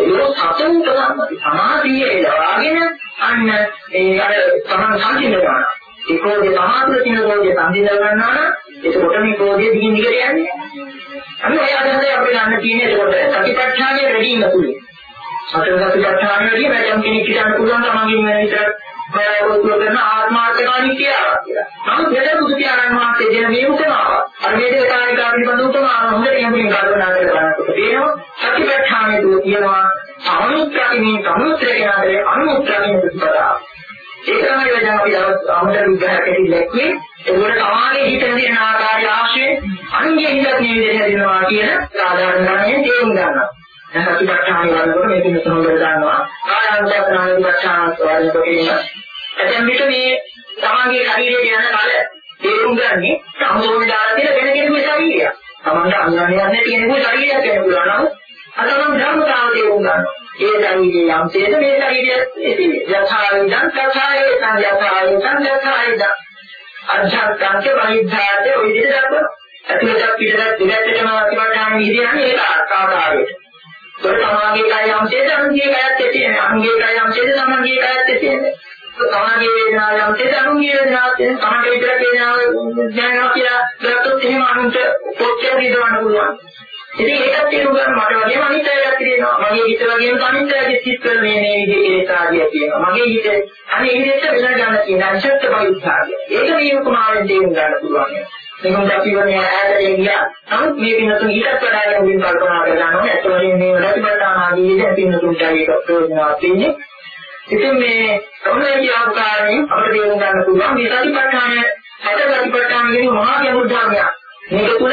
[SPEAKER 2] සතුන් තමයි සමාධිය එලාගෙන අන්න ඒ අර තමන් සංසිඳ ගන්නවා. ඒකෝගේ සමාධිය තියෙන කෝගේ සංසිඳ ගන්නවා නම් ඒකකොට මේ කෝගේ දිගින් දිගට යන්නේ. අන්න ඒ ආකාරයෙන් අපිට ගන්න තියෙන ඒකකොට සතිපට්ඨානය වැඩි වෙන තුරු. සතර සතිපට්ඨානය වැඩි වෙන කෙනෙක් හිතන්න පුළුවන් තමන්ගෙන් වෙන විතර බයවතුන කරන ආත්මාර්ථකාමී කියලා. නමුත් මෙතන බුදු පියාණන් වහන්සේ දෙන මේ උපමාව අර මේ දේශානිකා පිළිබඳ උපමාව හොඳට යමින් කල්පනා කරලා බලනකොට තේරෙනවා සතිපට්ඨානයේ දුව කියනවා අනුත්‍රාකිනී සමුත්‍රේකනාදේ අනුත්‍රාකිනී ප්‍රතිපදාව. ඒක තමයි වෙන අපි අමතර විග්‍රහයකදී දැක්වේ. ඒකට සමාධියේ හිතන දෙන ආකාරය ආශ්‍රය අනුන්ගේ හිතත් මේ විදිහට දෙනවා කියන සාධාරණ ඥානයෙන් තේරුම් ගන්නවා. දැන් සතිපට්ඨානය වලට මේක නිතරම දානවා. ආයතනාවේ පට්ඨාන ස්වරූප කියන එතෙන් විතර මේ තමන්ගේ ශරීරයේ යන කල තේරුම් ගන්නේ සම්පූර්ණ දාර්ශනික වෙන කෙනෙකුගේ ශරීරය. තමන්ට අඥානයක් තියෙනකෝ ශරීරයක් වෙන පුළුවන් නම් අතනම් ධර්මතාව තේරුම් ගන්නවා. ඒ ශරීරයේ යම් තේද මේ ශරීරය එතිවි. යථාවිදං තථායේ සංයථායේ සංයථායේද අධ්‍යාත්මික බහිද්ධාත ඔය විදිහට දක්වනවා. ඇතුළට පිටට දෙකටම අතිවටාන විදිහන්නේ ඒක ආකාරයට. ඒක සමාගයේ කය යම් තේද අනුගේ කයත් තියෙනවා. අනුගේ කය යම් තේද සමාගයේ කයත් තියෙනවා. සමාගයේ වේදනාව යම් තේද අනුගේ වේදනාව තියෙනවා. සමාගයේ විතර වේදනාව දැනනවා කියලා ගත්තොත් එහෙම අනුන්ට පොච්චර දීවන්න පුළුවන්. ඉතින් ඒකත් තේරුම් ගන්න මට වගේම අනිත් අයත් තියෙනවා. මගේ හිත වගේම අනිත් අයගේ සිත් වල මේ මේ විදිහේ ඒකාදිය තියෙනවා. මගේ හිත අනේ විදිහට වෙන ගන්න තියෙන අනිත්‍ය බයිස්ාදිය. ඒක මේ උපමාවෙන් තේරුම් ගන්න පුළුවන්. මේකම අපි වනේ ඈතට ගියා. නමුත් මේ පින්නතුන් ඊටත් වඩා ගැඹුරින් කල්පනා කරලා නෝ ඇත්ත වශයෙන්ම මේ රැතිපත්තාන ආදී විදිහ පින්නතුන්ට ඒක ප්‍රයෝජනවත් වෙන්නේ. ඉතින් මේ කොහොමද ආකාරයෙන් අපිට තේරුම් ගන්න පුළුවන් මේ රැතිපත්තාන හතර රැතිපත්තාන කියන මහා ගැඹුරු ධර්මයක්. මේක තුළ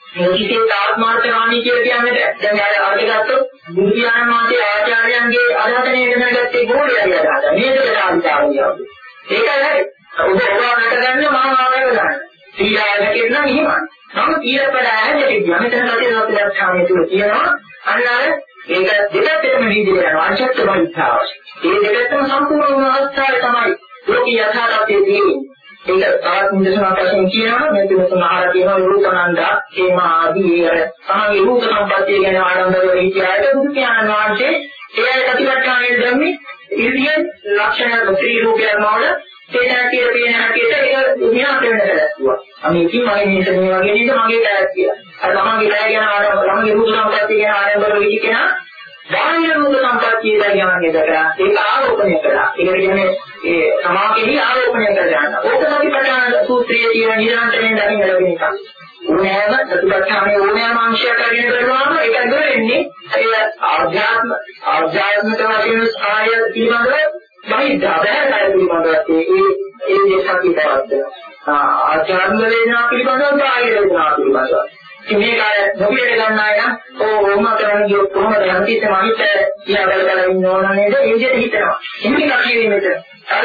[SPEAKER 2] මොකද ආත්මාර්ථකාමී කියලා කියන්නේ දැන් අර අර ගත්තොත් බුදු පියාණන් වහන්සේ ආචාර්යයන්ගේ අරහතනේ ඉගෙනගත්තේ ගෝලියගේ අදහස. මේකට ආධාරණියව. ඒකයි හරි. ඔබ ඔබවට ගන්න මම ආවේව ගන්න. ඊළඟට කියන එහෙමයි. නමුත් ඊළඟට ඇහැට කියනවා මෙතන සතිය සතිපට්ඨානය තුල කියනවා අන්න අර ඒක දෙකටම විදිහට යනවා අංශත් බහිද්ධාව. ඒ දෙකටම සම්පූර්ණ අවස්ථාවේ තමයි ලෝකී යථාර්ථයේ තියෙන්නේ. ඒක තවත් නිදර්ශනයක් වශයෙන් කියනවා මේ තුන ආහාර කියනවා රූපනන්දා හේම ආදී අර තමයි රූප සම්පත්තිය ගැන ආනන්දවල හිතියාට බුදු පියාණන් වහන්සේ ඒ ප්‍රතිපත්තියේ ධර්මයේ ඉරියන් ලක්ෂණ ත්‍රි රූපයන් වල තේනා කියලා පේන හැටියට ඒක විනාශ වෙන කරලා. අනේ ඉතින් මගේ මේක මේ වගේ නේද මගේ කායත් කියලා. අර තමන්ගේ කාය ගැන ආනන්ද තමන්ගේ රූප සම්පත්තිය ගැන ආනන්දවල හිතිකනා බාහිර රූප සම්පත්තිය දැනගන්නේ දකලා ඒක ආරෝපණය කළා. ඒක කියන්නේ ඒ සමාකෙහි ආරෝපණය කර ගන්න. ඕක සතිපට්ඨාන සූත්‍රයේ තියෙන නිරන්තරයෙන් දකින්න ලැබෙන එකක්. ඕනෑම සතිපට්ඨානයේ ඕනෑම අංශයක් අරගෙන කරනවාම ඒක ඉවර වෙන්නේ ඒ ආධ්‍යාත්ම ආධ්‍යාත්මික වශයෙන් ආය පිළිබඳව බහිද්ධා බහැරය පිළිබඳව ඒ ඒ දේශකී බවද්ද. ආධ්‍යාත්ම වේදනා පිළිබඳව බාහිර වේදනා පිළිබඳව. මේ කාය මොකද ගන්න අය නම් ඕම කරන්නේ කොහොමද යන්තිත් මනිට කියලා බලලා ඉන්න ඕන නේද ඒ විදිහට හිතනවා. එන්නේ කකියේ මෙතන අර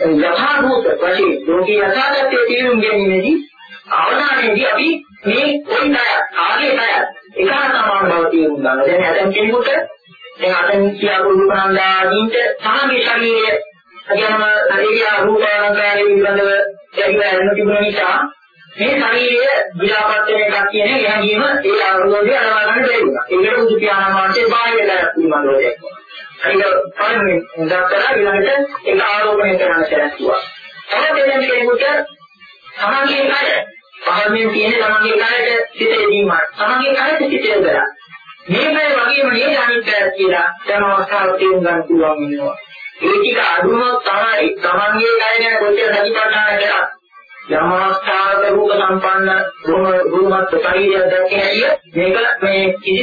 [SPEAKER 2] යථාභූත වශයෙන් ලෝකී යථාර්ථයේ තේරුම් ගැනීමේදී අවධානයේදී අපි මේ කොයි ණය ආගේ ණය එක සමාන බව තේරුම් ගන්නවා. දැන් අදන් කෙනෙකුට දැන් අදන් කියාපු රූපනන්දාදීන්ට සාගේ ශරීරය අගම ශරීරය රූපාලංකාරයේ පිළිබඳව දැක්වෙන තිබුණ නිසා මේ ශරීරය විලාපත් වෙන එකක් කියන එක හැංගීම ඒ ආරෝධය අලවා ගන්න බැරි වුණා. ඒකට බුදු පියාණන් වහන්සේ බාහිර දැක්ක පිළිබඳව දැක්කා. ඒක පරිමේ දක්වලා ඊළඟට ඒක ආරෝපණය කරන්න සැලසුවා. තවත් දෙයක් කෙනෙකුට සමාගයේ කාය පහළමින් තියෙන සමාගයේ කායට සිත එදීමයි. සමාගයේ කායට සිත යොදලා. මේකයි වගේම නේද අනිත්‍යය කියලා දැන් අවස්ථාව තේරුම් ගන්න පුළුවන් වෙනවා. ඒ ටික අඳුනන තමයි සමාගයේ කාය ගැන කොච්චර සතිපට්ඨාන කරලා යම් අවස්ථාවක රූප සම්පන්න රූපත් ශරීරය දැක්කේ මේක මේ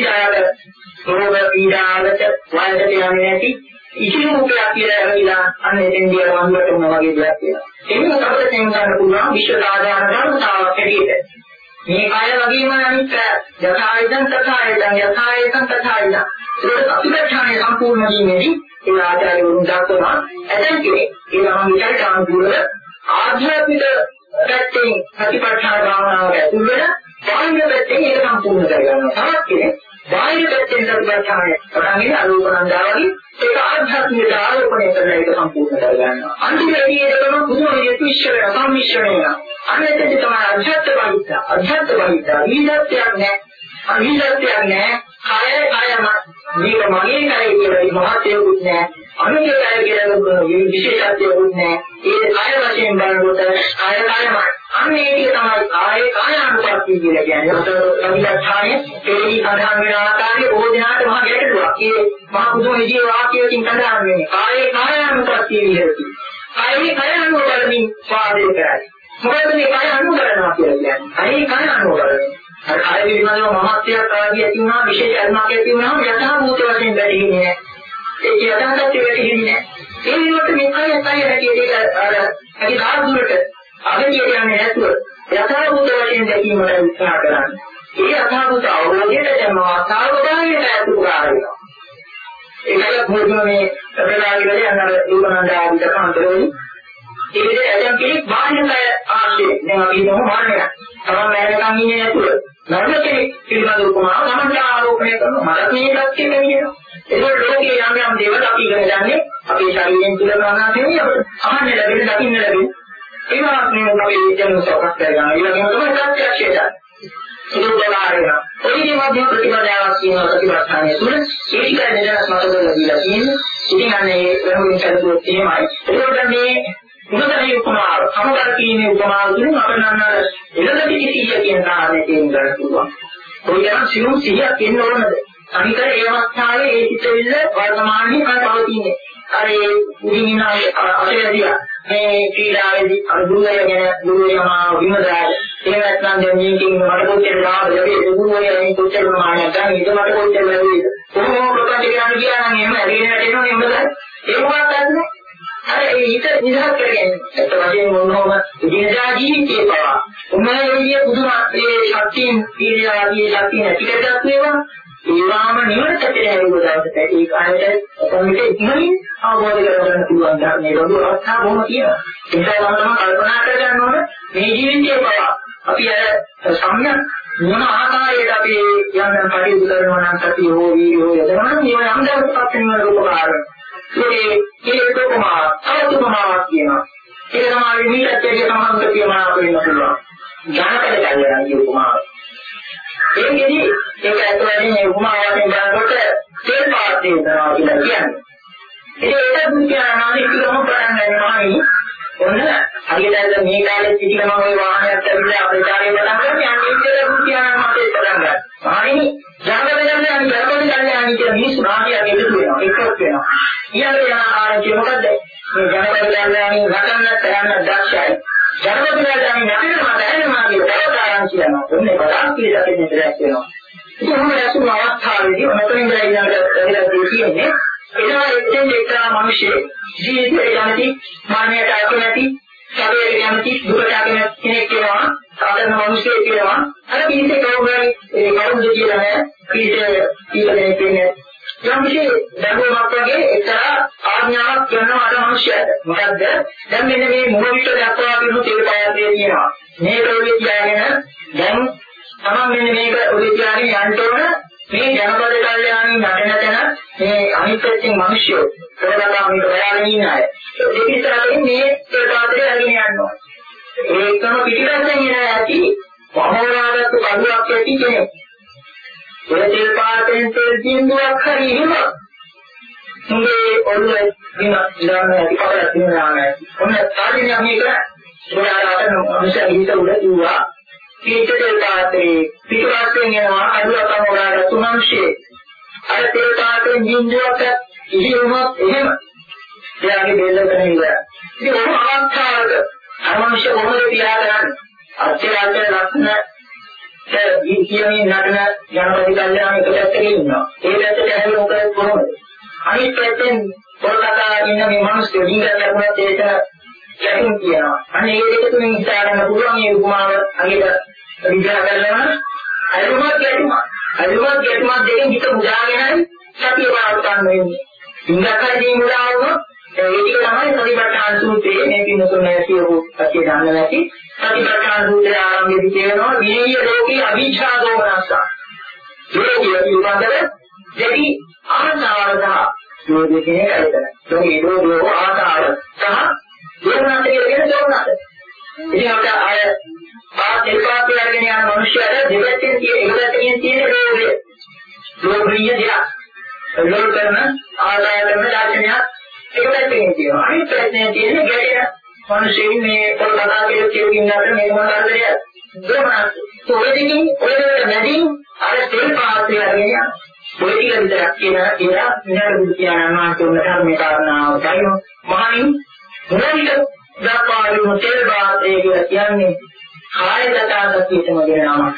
[SPEAKER 2] කිසිදායක රෝග පීඩාවලට වයසට යන්නේ නැති ඉතිරි රූපයක් කියලා ඇවිලා අන්න එතෙන් දියර වන්දට වුණා වගේ දෙයක් කියලා. ඒක අපිට තේරුම් ගන්න පුළුවන් විශ්ව සාධාරණ ධර්මතාවක් හැටියට. මේ කාය වගේම අනිත් යථායතන තථායතන යථායතන තථායතන. ඒක අපිටානේ සම්පූර්ණ වීමේදී ඒ ආචාර්යවරුන් දක්වනවා ඇතන් කෙනෙක් ඒ නම් විචාරට අනුකූලව ආධ්‍යාත්මික පැත්තෙන් ප්‍රතිපත්තිය භාවනාව ඇතුල් වෙන බාහිර පැත්තෙන් ඒක සම්පූර්ණ කරගන්නවා. තවත් කෙනෙක් බාහිර පැත්තෙන් ප්‍රතිපත්තිය පටන්ගෙන අනුකම්පාවදී ඒක ආධ්‍යාත්මික ආරෝපණය කරලා ඒක සම්පූර්ණ කරගන්නවා. අන්තිමේදී ඒකම බුදුරජාණන් විශ්ව සම්මිශ්‍රණය. අනෙතේ තමයි අධ්‍යාත්ම බහිද්දා. අධ්‍යාත්ම බහිද්දා විදත්‍යක් නැහැ. අවිදත්‍යක් නැහැ. කාය කායම මේක මගේ කාය කියලා මහත්යෙකුත් නැහැ. අනුගේ කාය කියලා විශේෂත්වයකුත් නැහැ. ඒ කාය වශයෙන් බලනකොට කාය කායමයි. අන්න ඒක තමයි කාය කායානුපස්සී කියලා කියන්නේ. ඒකට අවිදත්තානේ ඒකී සඳහන් වෙන ආකාරයේ බොහෝ දෙනාට මහ ගැටලුවක්. ඒ මහ බුදුන් විදියේ වාක්‍යයකින් සඳහන් වෙන්නේ කාය කායානුපස්සී විහෙති. කායේ කාය අනුව බලමින් පාදේ කරයි. මොකද මේ කාය අනුව බලනවා කියලා කියන්නේ? කායේ කාය අනුව බලනවා. අර කාය පිළිබඳව මමත්වයක් ආදී ඇති වුණා විශේෂ අර්ථයක් ඇති වුණාම යථා භූත වශයෙන් බැරින්නේ නැහැ. ඒක යථාර්ථයක් වෙන්නේ නැහැ. ඒ විදිහට මේ කාය කාය හැටියට අර ඇයි ධාතුරට අගතිය කියන්නේ නැතුව යථා භූත වශයෙන් දැකීමට උත්සාහ කරන්නේ. ඒ යථා භූත අවබෝධයට යන අවස්ථාවකදී ඇතුළු කරගන්නවා. ඒකල මොකද මේ ප්‍රකාශයේදී අන්න දුරනන්ද ආදී කන්දරෝනි ඒ විදිහට ඇතන් කෙනෙක් බාහිරය ආශ්‍රය දැන් අපි හිතමු මාන්නයක්. තමන් මෑරකම් ඉන්නේ නැතුව නරක කෙනෙක් පිළිබඳ උපමාව තමන්ට ආරෝපණය කරනවා. මට මේකත් කියනවා. ඒක ලෝකයේ යම් යම් දේවල් අපි ඉගෙන ගන්නේ අපේ ශරීරයෙන් තුල ගන්නාදී අපිට අහන්න ලැබෙන දකින්න ලැබෙන ඒවා මේ අපේ ජන සෝකස් කරගන්න. ඊළඟට තමයි ප්‍රත්‍යක්ෂයට. ඒක උදාහරණයක්. ඔයදී මධ්‍ය ප්‍රතිපදාවක් කියන ප්‍රතිපදාවේ තුල ඒක නිදහස් මතකවල දීලා තියෙන්නේ. ඉතින් අන්නේ වෙනුවෙන් කරපුවොත් එහෙමයි. ඒකට මේ උනතරී උපමාව, සමගත කීමේ උපමාව තුලින් අපේ නන්නර එළදටි සිහිය කියන කාරණේ තේරුම් ගන්න පුළුවන්. ඔයයන් සියුම් සිහියක් එන්න ඕනද? අනික ඒ අවස්ථාවේ ඒ චිත්තවිල්ල වර්තමානයේ පවතින්නේ. අර ඒ උදින්න අතේදී මේ ක්‍රීඩාවේදී අර දුරය ගැන දුරයම විමදාය. එහෙම නැත්නම් දැන් මේකෙන් මට කොච්චර ලාභ ලැබෙයිද? දුරයෙන් කොච්චර ප්‍රමාණයක් ගන්න ඉත මට කොච්චර ලැබෙයිද? කොහොම ප්‍රකාශ කරන්න කියලා නම් එහෙම ඇදගෙන වැටෙනවා නේද? ඒක මොකක්ද නැහැ. අර ඒ හිත නිදහස් කරගන්නේ. ඒත් වශයෙන් මොනෝම දිනදා ජීවිතේ පවා උමලෝලිය පුදුමාත්මේ ශක්තියින් පීඩාදී ශක්තිය නැතිකටත් වේවා. ඒවාම නිවනට පෙරහැරුව දවසට ඒක ආයතන කොමිටේ ඉක්මනින් අවබෝධ කරගන්න පුළුවන් ධර්මයේ වගේ අවස්ථා බොහොම තියෙනවා. ඒක තමයි කල්පනා කරගන්න ඕන මේ ජීවිතේ පවා අපි අර සම්‍යක් මොන ආකාරයකට අපි යම් කටයුතු කරනවා නම් සතිය හෝ වීර්යෝ යදනවා නම් මේ යම් දවසක් වෙන රූපකාරය. ඒ ඒක කොහොමද? අවතුමාවක් කියනවා. ඒක තමයි විවිධත්වයේ සම්බන්ධ කියනවා වෙන්න පුළුවන්. ඥානකල කල්යනා උපමාව. ඒකෙදි ඒක ඇතුළේ මේ උපමාවෙන් බලනකොට තේල් පාත් වෙනවා කියලා කියන්නේ. ඒක ඒක දුක්ඛානාවේ ඉතිරම කරන්නේ නැහැ. ඔන්න හරියට මේ කාලේ පිටිකම ওই වාහනයක් ඇවිල්ලා අපේ කාර්යය බලන් කරන්නේ අනිත් දේ දුක්ඛානාව මතේ පටන් ගන්නවා. හරිනේ ජනගණනය අනිත් ජනගණනය අනිත් කියන මිනිස්සු රාජ්‍යයක් එකතු වෙනවා එකක් වෙනවා. ඊළඟ යන ආරංචිය මොකද්ද? මේ ජනගණනයෙන් රටන්නත් යන්න දක්ෂයි. ජනගණනයෙන් නැතිවෙනවා දැනෙනවා කියලා තවත් ආරංචිය යනවා. ඔන්නේ බලන් කියලා දෙන්නේ දැක් වෙනවා. ඉතින් මොන ඇසුරු අවස්ථාවේදී මොනතරින් ගිහින් කියන්නේ එනවා එතෙන් එක්තරා මිනිහෙක් ජීවිතේ යන්නේ මාන්නයට අකමැති සැපයට යන්නේ දුකට අකමැති කෙනෙක් වෙනවා. සාමාන්‍ය මිනිහෙක් වෙනවා. අර කීසේ කවුරුහරි ඒ කවුරුද කියලා නෑ. කීසේ කියලා කියන්නේ යම්කිසි දඬුවමක් වගේ එක්තරා ආඥාවක් කරනවා අර මිනිහයාට. මොකද්ද? දැන් මෙන්න මේ මොහොත දක්වා පිටු තේල් පායන්නේ තියෙනවා. මේ රෝගී කියලාගෙන දැන් තමන් මෙන්න මේක ඔලි කියන්නේ යන්න ඕන මේ ජනපද කල්යාණී නටන තැන මේ අනිත් පැත්තෙන් මිනිස්සු කරලා මේක බලාගෙන ඉන්න අය. ඒක ඉස්සරහින් මේ තේල් පාත්‍රය අරගෙන යනවා. ඒකම පිටිපස්සෙන් එන ඇති වහවනාගත්තු කඩුවක් ඇති කෙනෙක්. ඒ තෙල් පාටෙන් තෙල් බින්දුවක් හරි එහෙම. මුගේ ඔළුවේ දින ඉඳන් ඇති කවදා තියනවා නෑ. ඔන්න තාලිනිය මේක ගොඩාක් මිස හිත උඩ කිව්වා. ඊට තෙල් පාටේ පිටිපස්සෙන් එනවා කඩුවක් වහවනාගත්තු මනුෂ්‍යයෙක්. අර තෙල් පාටෙන් බින්දුවක් ඉහිවුනොත් එහෙම. එයාගේ බෙල්ල කරේ ඉවරයි. ඉතින් ඔය අවස්ථාවක අමනුෂ්‍ය කොහොමද තියාගන්නේ? අත්‍යවශ්‍ය ලක්ෂණ ඒ කියන්නේ නටන යනපති කල්යාණ එක පැත්තක ඉන්නවා. ඒ පැත්තට හැරෙන්න මොකද කොහොමද? අනිත් පැත්තෙන් පොරකට ඉන්න මේ මිනිස්සු දීගත් කරනත් ඒක ගැටුම් කියනවා. අනේ ඒ දෙක තුنين හිතා ගන්න පුළුවන් මේ උපමාව අගේට විග්‍රහ කරනවා. අරුමත් ගැටුම. අරුමත් ගැටුම දෙකෙන් හිත මුදාගෙනයි සතිය පාවත්වන්න වෙන්නේ. ඉංගකදී මුදා වුණොත් ඒක තමයි සතිපට්ඨාන සූත්‍රයේ මේ පින්නතුනේ කියපු සතිය ගන්න නැති සතිපට්ඨාන සූත්‍රය ආරම්භයේදී කියනවා විනීය ලෝකේ අවිච්ඡා දෝමනස්ස. ලෝකයේ පිළිබඳව දෙවි ආසාවදා යෝධකේ කරදර. ඒ ලෝකෝ ආසාව සහ දෝමනස්ස කියන දෝමනස්ස. ඉතින් අපිට ආය පාඩේ පාඩේ අරගෙන යන මිනිස්සුන්ට දෙපැත්තෙන් තියෙන එකපැත්තකින් තියෙන රෝගය. ලෝකීය දෙයක්. ලෝක කරන ආදායම දාර්ශනික ඒක පැත්තකින් තියෙනවා. අනිත් පැත්තෙන් තියෙන ගැටෙන මිනිස්සුන් මේ පොරකතා කියලා කියකින් නැත්නම් මේ මොනවාද කියලා දොමනස්. ඔයදිකින් ඔයවල නැදින් අර තෙල් පාත්‍රය අරගෙන යනවා. ඔය ටික විතරක් කියලා කියලා විනාඩි බුදු කියනවා කියන ධර්මයේ කාරණාව තමයි. මහණින් මොනිට දක්වාලු තෙල් පාත්‍රය කියලා කියන්නේ කායගත සතියටම දෙන නමක්.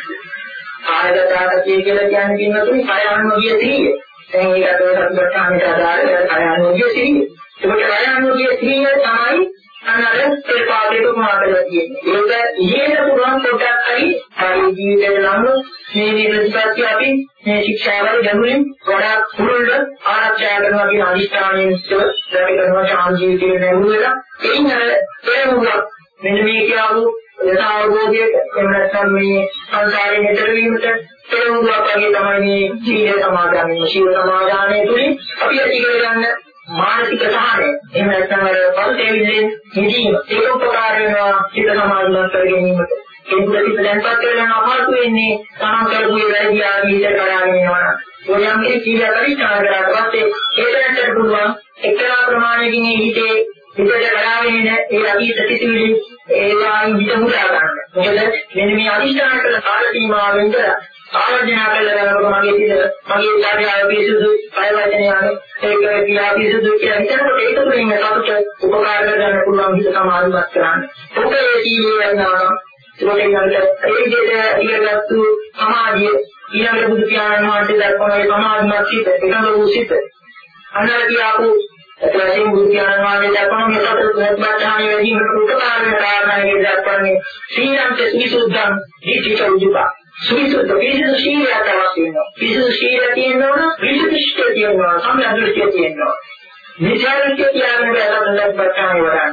[SPEAKER 2] කායගත සතිය කියලා කියන්නේ කින්නතුනි කය අනුගිය සිහිය. දැන් ඒකට සම්බන්ධතාවයට අදාළ කය අනුගිය සිහිය. ඒකට කය අනුගිය සිහිය තමයි අන්නර තෙල් පාත්‍රයට උපමාදලා තියෙන්නේ. ඒක ඉහෙල පුරාණ පොඩක් හරි කායි ජීවිතේ නම් මේ නිරන්තරව අපි මේ ශික්ෂාවල ගැඹුරින් වඩා පුරුල්ල ආරක්ෂා කරනවා කියන අනිස්ථානයෙන් ඉස්සර කරනවා ශාන් ජීවිතේ නැඹුරලා එයින් අර පෙරමුණක් මෙන්න මේ කියවු යථාභෝධයට එහෙම නැත්නම් මේ සංසාරේ මෙතර වීමට පෙරමුණක් වගේ තමයි මේ ජීවිත සමාදානයේ ශීල සමාදානයේ තුලින් අපි ඇති කරගන්න මානසික සහනය එහෙම නැත්නම් අර පරිතේවිලෙන් නිදීම ඒක උපකාර වෙනවා චිත්ත සමාධිමත් කර ගැනීමට ඒක පිට දැන්පත් කරගෙන අපහසු වෙන්නේ තමන් කරපු වැඩි ආදීට කරගෙන යනවා ඔයම් මේ කීලා පරිචාර කරාට පස්සේ ඒකට පුළුවන් එක්තරා ප්‍රමාණයකින් මේ හිතේ හිතේ කරාගෙන ඉන්න ඒ අතීත සිතිවිලි ඒවායින් හිත මුදා ගන්න මොකද මෙන්න මේ අදිෂ්ඨාන කළ කාල සීමාවෙන් ආරෝපණය කළා මගේ ඉතින් මගේ කාර්යය පිසුදු පය වචනයනේ ඒක කියා පිසුදු කියන හිතනකොට ඒක තුළින් අපට උපකාර කරගන්න පුළුවන් හිත සමාධිමත් කරන්න. ඔකේ සීලය යනවා. ඒකෙන් අර ඒ විදිහට ඉගෙනගත්තු සමාධිය ඊළඟ බුදු පියාණන් වහන්සේ දක්වන ඒ සමාධිමත් සිත එකම වූ සිත. අන්නර කියාපු එතනදී බුදු පියාණන් වහන්සේ දක්වන මේ සතර ප්‍රඥාණය වැඩිම උපකාර වෙන කාරණාවේ දක්වන්නේ සීලං විසුද්ධං දීචිත උජුපා. සුවිසුද්ධ පිරිසිදු ශීලයක් අවශ්‍ය වෙනවා. පිරිසිදු ශීලය තියෙනවා නම් පිරිසිදු තියෙනවා. සම්මාදිරිය තියෙනවා. විචාරක කියන්නේ බැලඳක් බටානේ වරන්.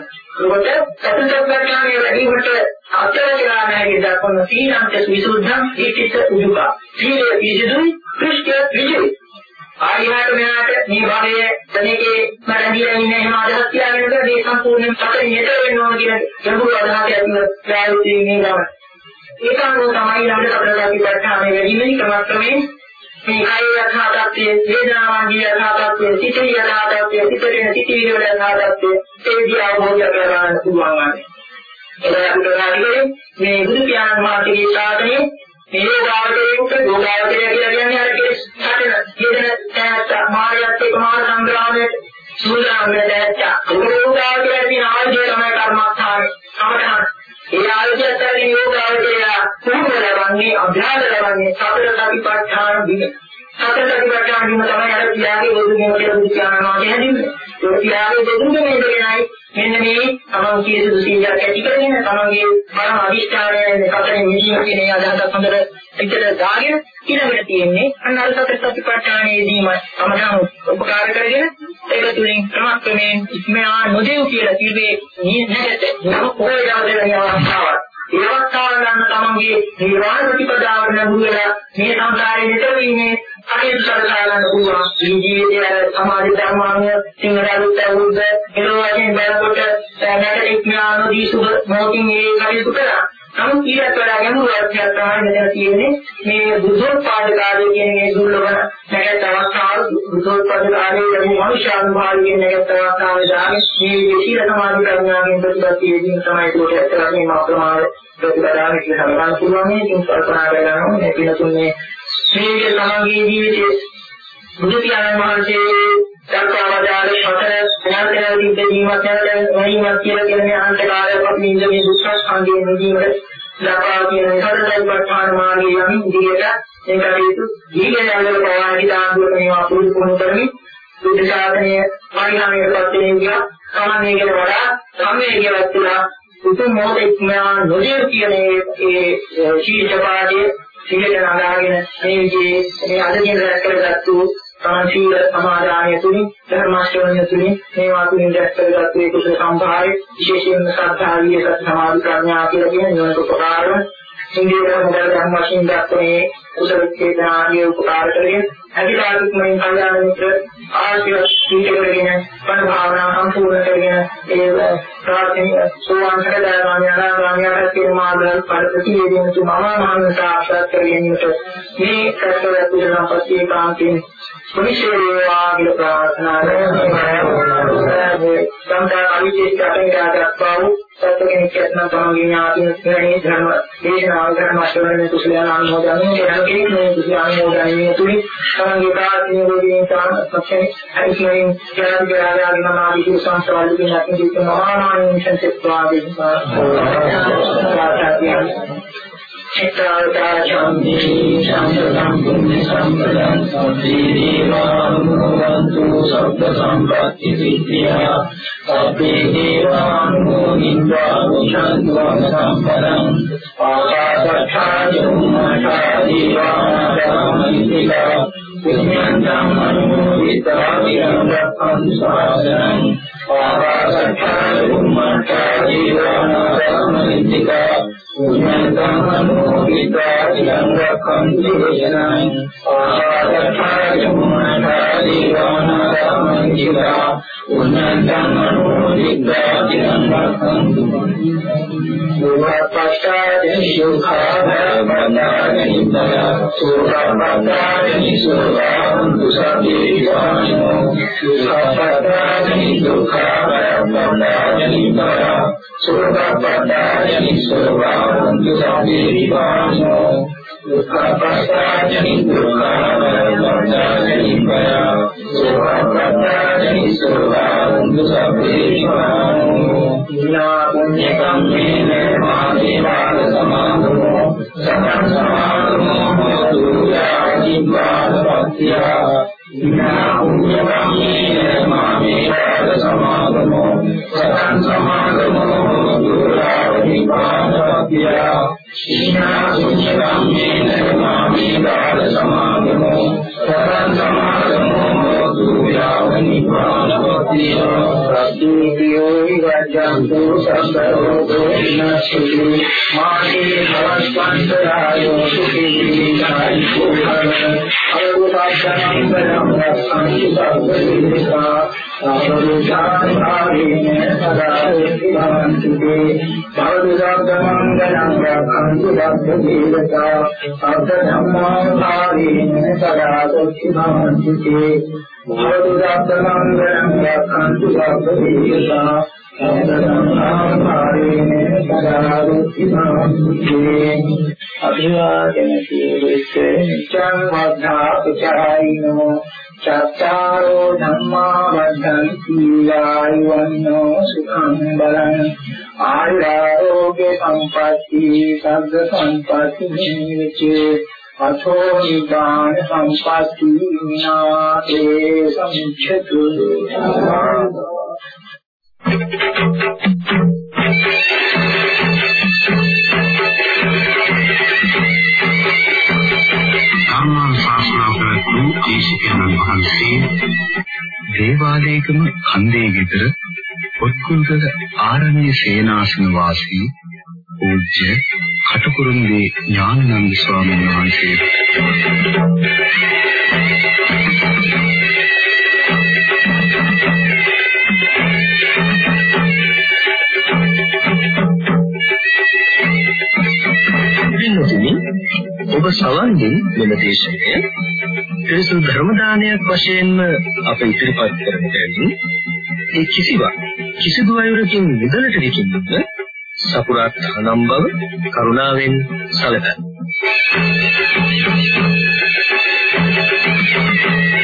[SPEAKER 2] ඒකට සතරපටානේ වැඩිවට අත්‍යවශ්‍යලා නැහැ දක්වන සීලං විසුද්ධං දීචිත උජුපා. සීලය පිරිසිදුයි ක්‍රිස්තිය විජුයි. ආයහට මෙයාට මේ භාගයේ තනිකේ මරණියන් ඉන්නේ එහෙම අදහස් තියාගෙනද මේ සම්පූර්ණයෙන් සතරෙන් යෙද වෙන්න ඕන කියන ගැඹුරු අදහසක් ඇතුළත ප්‍රායෝගිකව මේ ගමන. ඒකම තමයි ළඟ සතරාගි ප්‍රඥාවේ වැඩිමනි ක්‍රමක්‍රමයෙන් මේ කාය යථාර්ථයේ වේදනාවන්ගේ යථාර්ථයේ සිතේ යථාර්ථයේ සිතේ සිටිවිලි වල යථාර්ථයේ ඒ විදිහ අවබෝධ කරගන්න පුළුවන් වන්නේ. ඒක අපිට හරියට මේ බුදු පියාණන් වහන්සේගේ ශාසනයේ මේ යෝගාවචරයේ යෝගාවචරය කියලා කියන්නේ අර කෙස් හටන යෙදෙන තැනට මායත් එක්ක මාන සංග්‍රහණයට සූදානම් දැක්කා. ඒ යෝගාවචරයේ තියෙන ආයතනය තමයි කර්මස්ථානේ. සමහරවිට ඒ ආයතනයේ යෝගාවචරය කුමලවන්නේ අභ්‍යාසවන්නේ සතර සතිපට්ඨාන දින. සතර සතිපට්ඨාන දින තමයි අර පියාගේ වේදුනේ කියලා බුද්ධානවා කියන්නේ. ඒ පියාගේ වේදුනේ මේකයි මෙන්න මේ තමන් කීසු සීලයක් ඇති කරගෙන තමන්ගේ මනම අදිෂ්ඨානයේ සතරෙන් මිදීම කියන අදහසක් හොඳට පිටට දාගෙන ඊළඟට තියෙන්නේ අන්න අර සතර සතිපට්ඨානයේදීම තමන් උපකාර කරගෙන ඒක තුලින් ක්‍රමක්‍රමයෙන් ඉක්මනා නොදෙව් කියලා කිව්වේ නැහැට මොකෝයවදේ අවස්ථාවක්. ඒ අවස්ථාව ගන්න තමන්ගේ නිර්වාණ ප්‍රතිපදාවට ලැබුණා මේ සංසාරේ නිතර ඉන්නේ අකේ සරසාලන්න පුළුවන් මේ ජීවිතයේ සමාජ ධර්මාංග සිංහලුත් අවුද්ද එළවගෙන බලකොට නැකට විඥාන දීසුබ මොකින් ඒ කටයුතු කරා. නමුත් ඊට වඩා ගැඹුරු අර්ථයක් තමයි මෙතන තියෙන්නේ මේ බුද්ධෝත්පාද කාර්යය කියන මේ දුර්ලභ නැකට අවස්ථාව බුද්ධෝත්පාද කාර්යය කියන්නේ මනුෂ්‍යානුභාවය කියන නැකට අවස්ථාවේ දාන්නේ මේ විශේෂ සමාජ ප්‍රඥාවෙන් ප්‍රතිපත්තියකින් තමයි ඒකට ඇත්තටම මේ අප්‍රමාද ප්‍රතිපදාන කියලා හඳුන්වන්න පුළුවන්. මේක කල්පනා කරනවා මේ පිනතුනේ මේ තමන්ගේ ජීවිතයේ බුදු පියාණන් වහන්සේ දක්වාවදාළ සතර ඥානතර විද්ද ජීවත් නැවීමක් කියලා කියන්නේ අන්තකාරයක් නින්ද මේ දුක්ඛ සංගයේ නිදීමට දක්වා කියන සතරයිපත්තාන මාර්ගයේ යමින් ඉදිරියට මේ කටයුතු ඊළඟ යන ප්‍රවාහී දාන්දුවට මේවා පුරුදු පුහුණු කරමින් බුද්ධ ශාසනය පරිණාමයටපත් වෙනවා. සාමාන්‍යයෙන් වඩා සම්මේයවත් තුලා උතුම් මොහොතේ නොදේ කියන ඒ ශීලපාදයේ සිහියට නගාගෙන මේ විදිහේ මේ අද දින රැකගත්තු සාන්තිල සමාදානය තුලින් ධර්මාශ්‍රවණය තුලින් මේවා තුලින් දැක්කගත්තු ඒ කුසල සම්භාරයේ විශේෂයෙන්ම සත්‍යාවිය සත් සමාධි ප්‍රඥා කියලා කියන නිවනට උපකාර වන ඉන්දියාවේ මොකද ධර්ම වශයෙන් දක්වන්නේ කුසල චේතනාගේ උපකාර කරගෙන අධිකාරික මහින් කල්යාණ මිත්‍ර ආශ්‍රය සීලයෙන් පණ භාවනා සම්පූර්ණ කරගෙන ඒ ප්‍රාර්ථනීය සෝවාන් සකදාගාමී අනාගාමී කියන මාර්ගවල පරිපූර්ණ වෙන මහාමාන සාක්ෂාත් කරගැනීමට මේ කර්තව්‍ය පුරණ පස්සේ කාන්තින් පුනිෂේවා කියලා ප්‍රාර්ථනා කරනවා. සංකල්ප අවිචේතයෙන් දාගත්තා සත්‍යයෙන් කියනවා තමයි ඥාතිය ස්නේහී ධර්ම දේශනාව ධර්ම ශ්‍රවණය කුසලයන් අනුමෝදන්නේ යන කෙනෙක් මේ කුසල අනුමෝදන්නේ තුලින් තමන්ගේ ප්‍රාර්ථනීය වේදිකෙන් සාර්ථකයෙන් අයිස්මෙන් ජාතිගාරාගෙන ආදී සංස්කාරවල කියන අතිවිශේෂ මහානාමයෙන් සංසෙත්වාදී චිත්තාචාන්ති සම්පතං පුඤ්ඤ සම්පදං සම්පීතිවානුමෝදන්තු සබ්බ සම්පත්ති සිද්ධියා සබ්බේ දේවානුමෝදිत्वा මුචන්්වා සම්පරං ආකාශත්ථායුම්මාචාදීවානාගාමිතිකා පුඤ්ඤන්තං අනුමෝදිत्वा විරංගක්ඛං සාසනං ආකාශත්ථායුම්මාචාදීවානාගාමිතිකා පුඤ්ඤන්තං අනුමෝදිत्वा විරංගක්ඛං දේශනං ආකාශත්ථායුම්මාචාදීවානාගාමිතිකා උන්නතං අනුමෝදිत्वा විරංගක්ඛං සුවපත්තාදි සුඛාභවදානි සුඛපත්තාදි සුඛාන්තු සම්පේවානෝ සුඛපත්තාදි දුක්ඛාභවදානි සුඛපත්තාදි සුඛාන්තු සම්පේවානෝ සුඛපත්තාදි දුක්ඛාභවදානි සුඛපත්තාදි සුඛාන්තු සම්පේවානෝ නා පුඤ්ඤ කම්මේන මාදේවාද සමාදමෝ සමන් සමාදමෝ හෝතු යාජිවාදපත්ත්‍ය නා පුඤ්ඤ කම්මේන මාදේවාද සමාදමෝ සමන් සමාදමෝ හෝතු යාජිවාදපත්ත්‍ය නා පුඤ්ඤ කම්මේන මාදේවාද සමාදමෝ සමන් සමාදමෝ හෝතු යාජිවාදපත්ත්‍ය ප්‍රතිපියෝ විවජ්ජන්තු සම්බරෝධෝ විනාශිතෝ මාගේ භවස්පන්තරායෝ සුඛී කායිකෝ අරුපාසනං බරං සංසුද්ධිකා සාරුචාරාදීන සදාති භවන්තුකේ භවදුග්ගමංගලං රක්ඛන්තු රක්ඛදීවතා සබ්බ ධම්මාකාරීන සදාති භවන්තුකේ භවදුග්ගමංගලං රක්ඛන්තු රක්ඛදීවතා සම්පතං සදාති භවන්තුකේ අභිවාදන සීලසේ චං වද්ධා පුචායිනෝ චත්තාරෝ ධම්මා වද්ධන්ති ආයුවන්නෝ සුඛං බලං ආයුරෝග්‍ය සම්පatti සග්ග සම්පatti නිවිචේ අතෝ නිදාන සම්පatti විනාතේ සම්ච්ඡතු
[SPEAKER 1] සම්මාන ශාස්ත්‍රවලදී දේශකයන්න් වහන්සේ දේවාලයේකම කන්දේ ගෙදර පොත්කුල්ගල ආරණ්‍ය සේනාසන වාසී පූජ්‍ය කටුකුරුන්දී ඥානানন্দ ස්වාමීන් වහන්සේ.
[SPEAKER 3] ඔබ සවන් දෙන මෙම දේශනය ත්‍රිසු ධර්ම දානයක් වශයෙන්ම අප ඉදිරිපත් කරන බැවින් ඒ කිසිවක් කිසිදු අයුරකින් විදලට දෙකින්ද සපුරා තහනම් බව කරුණාවෙන් සැලකන්න.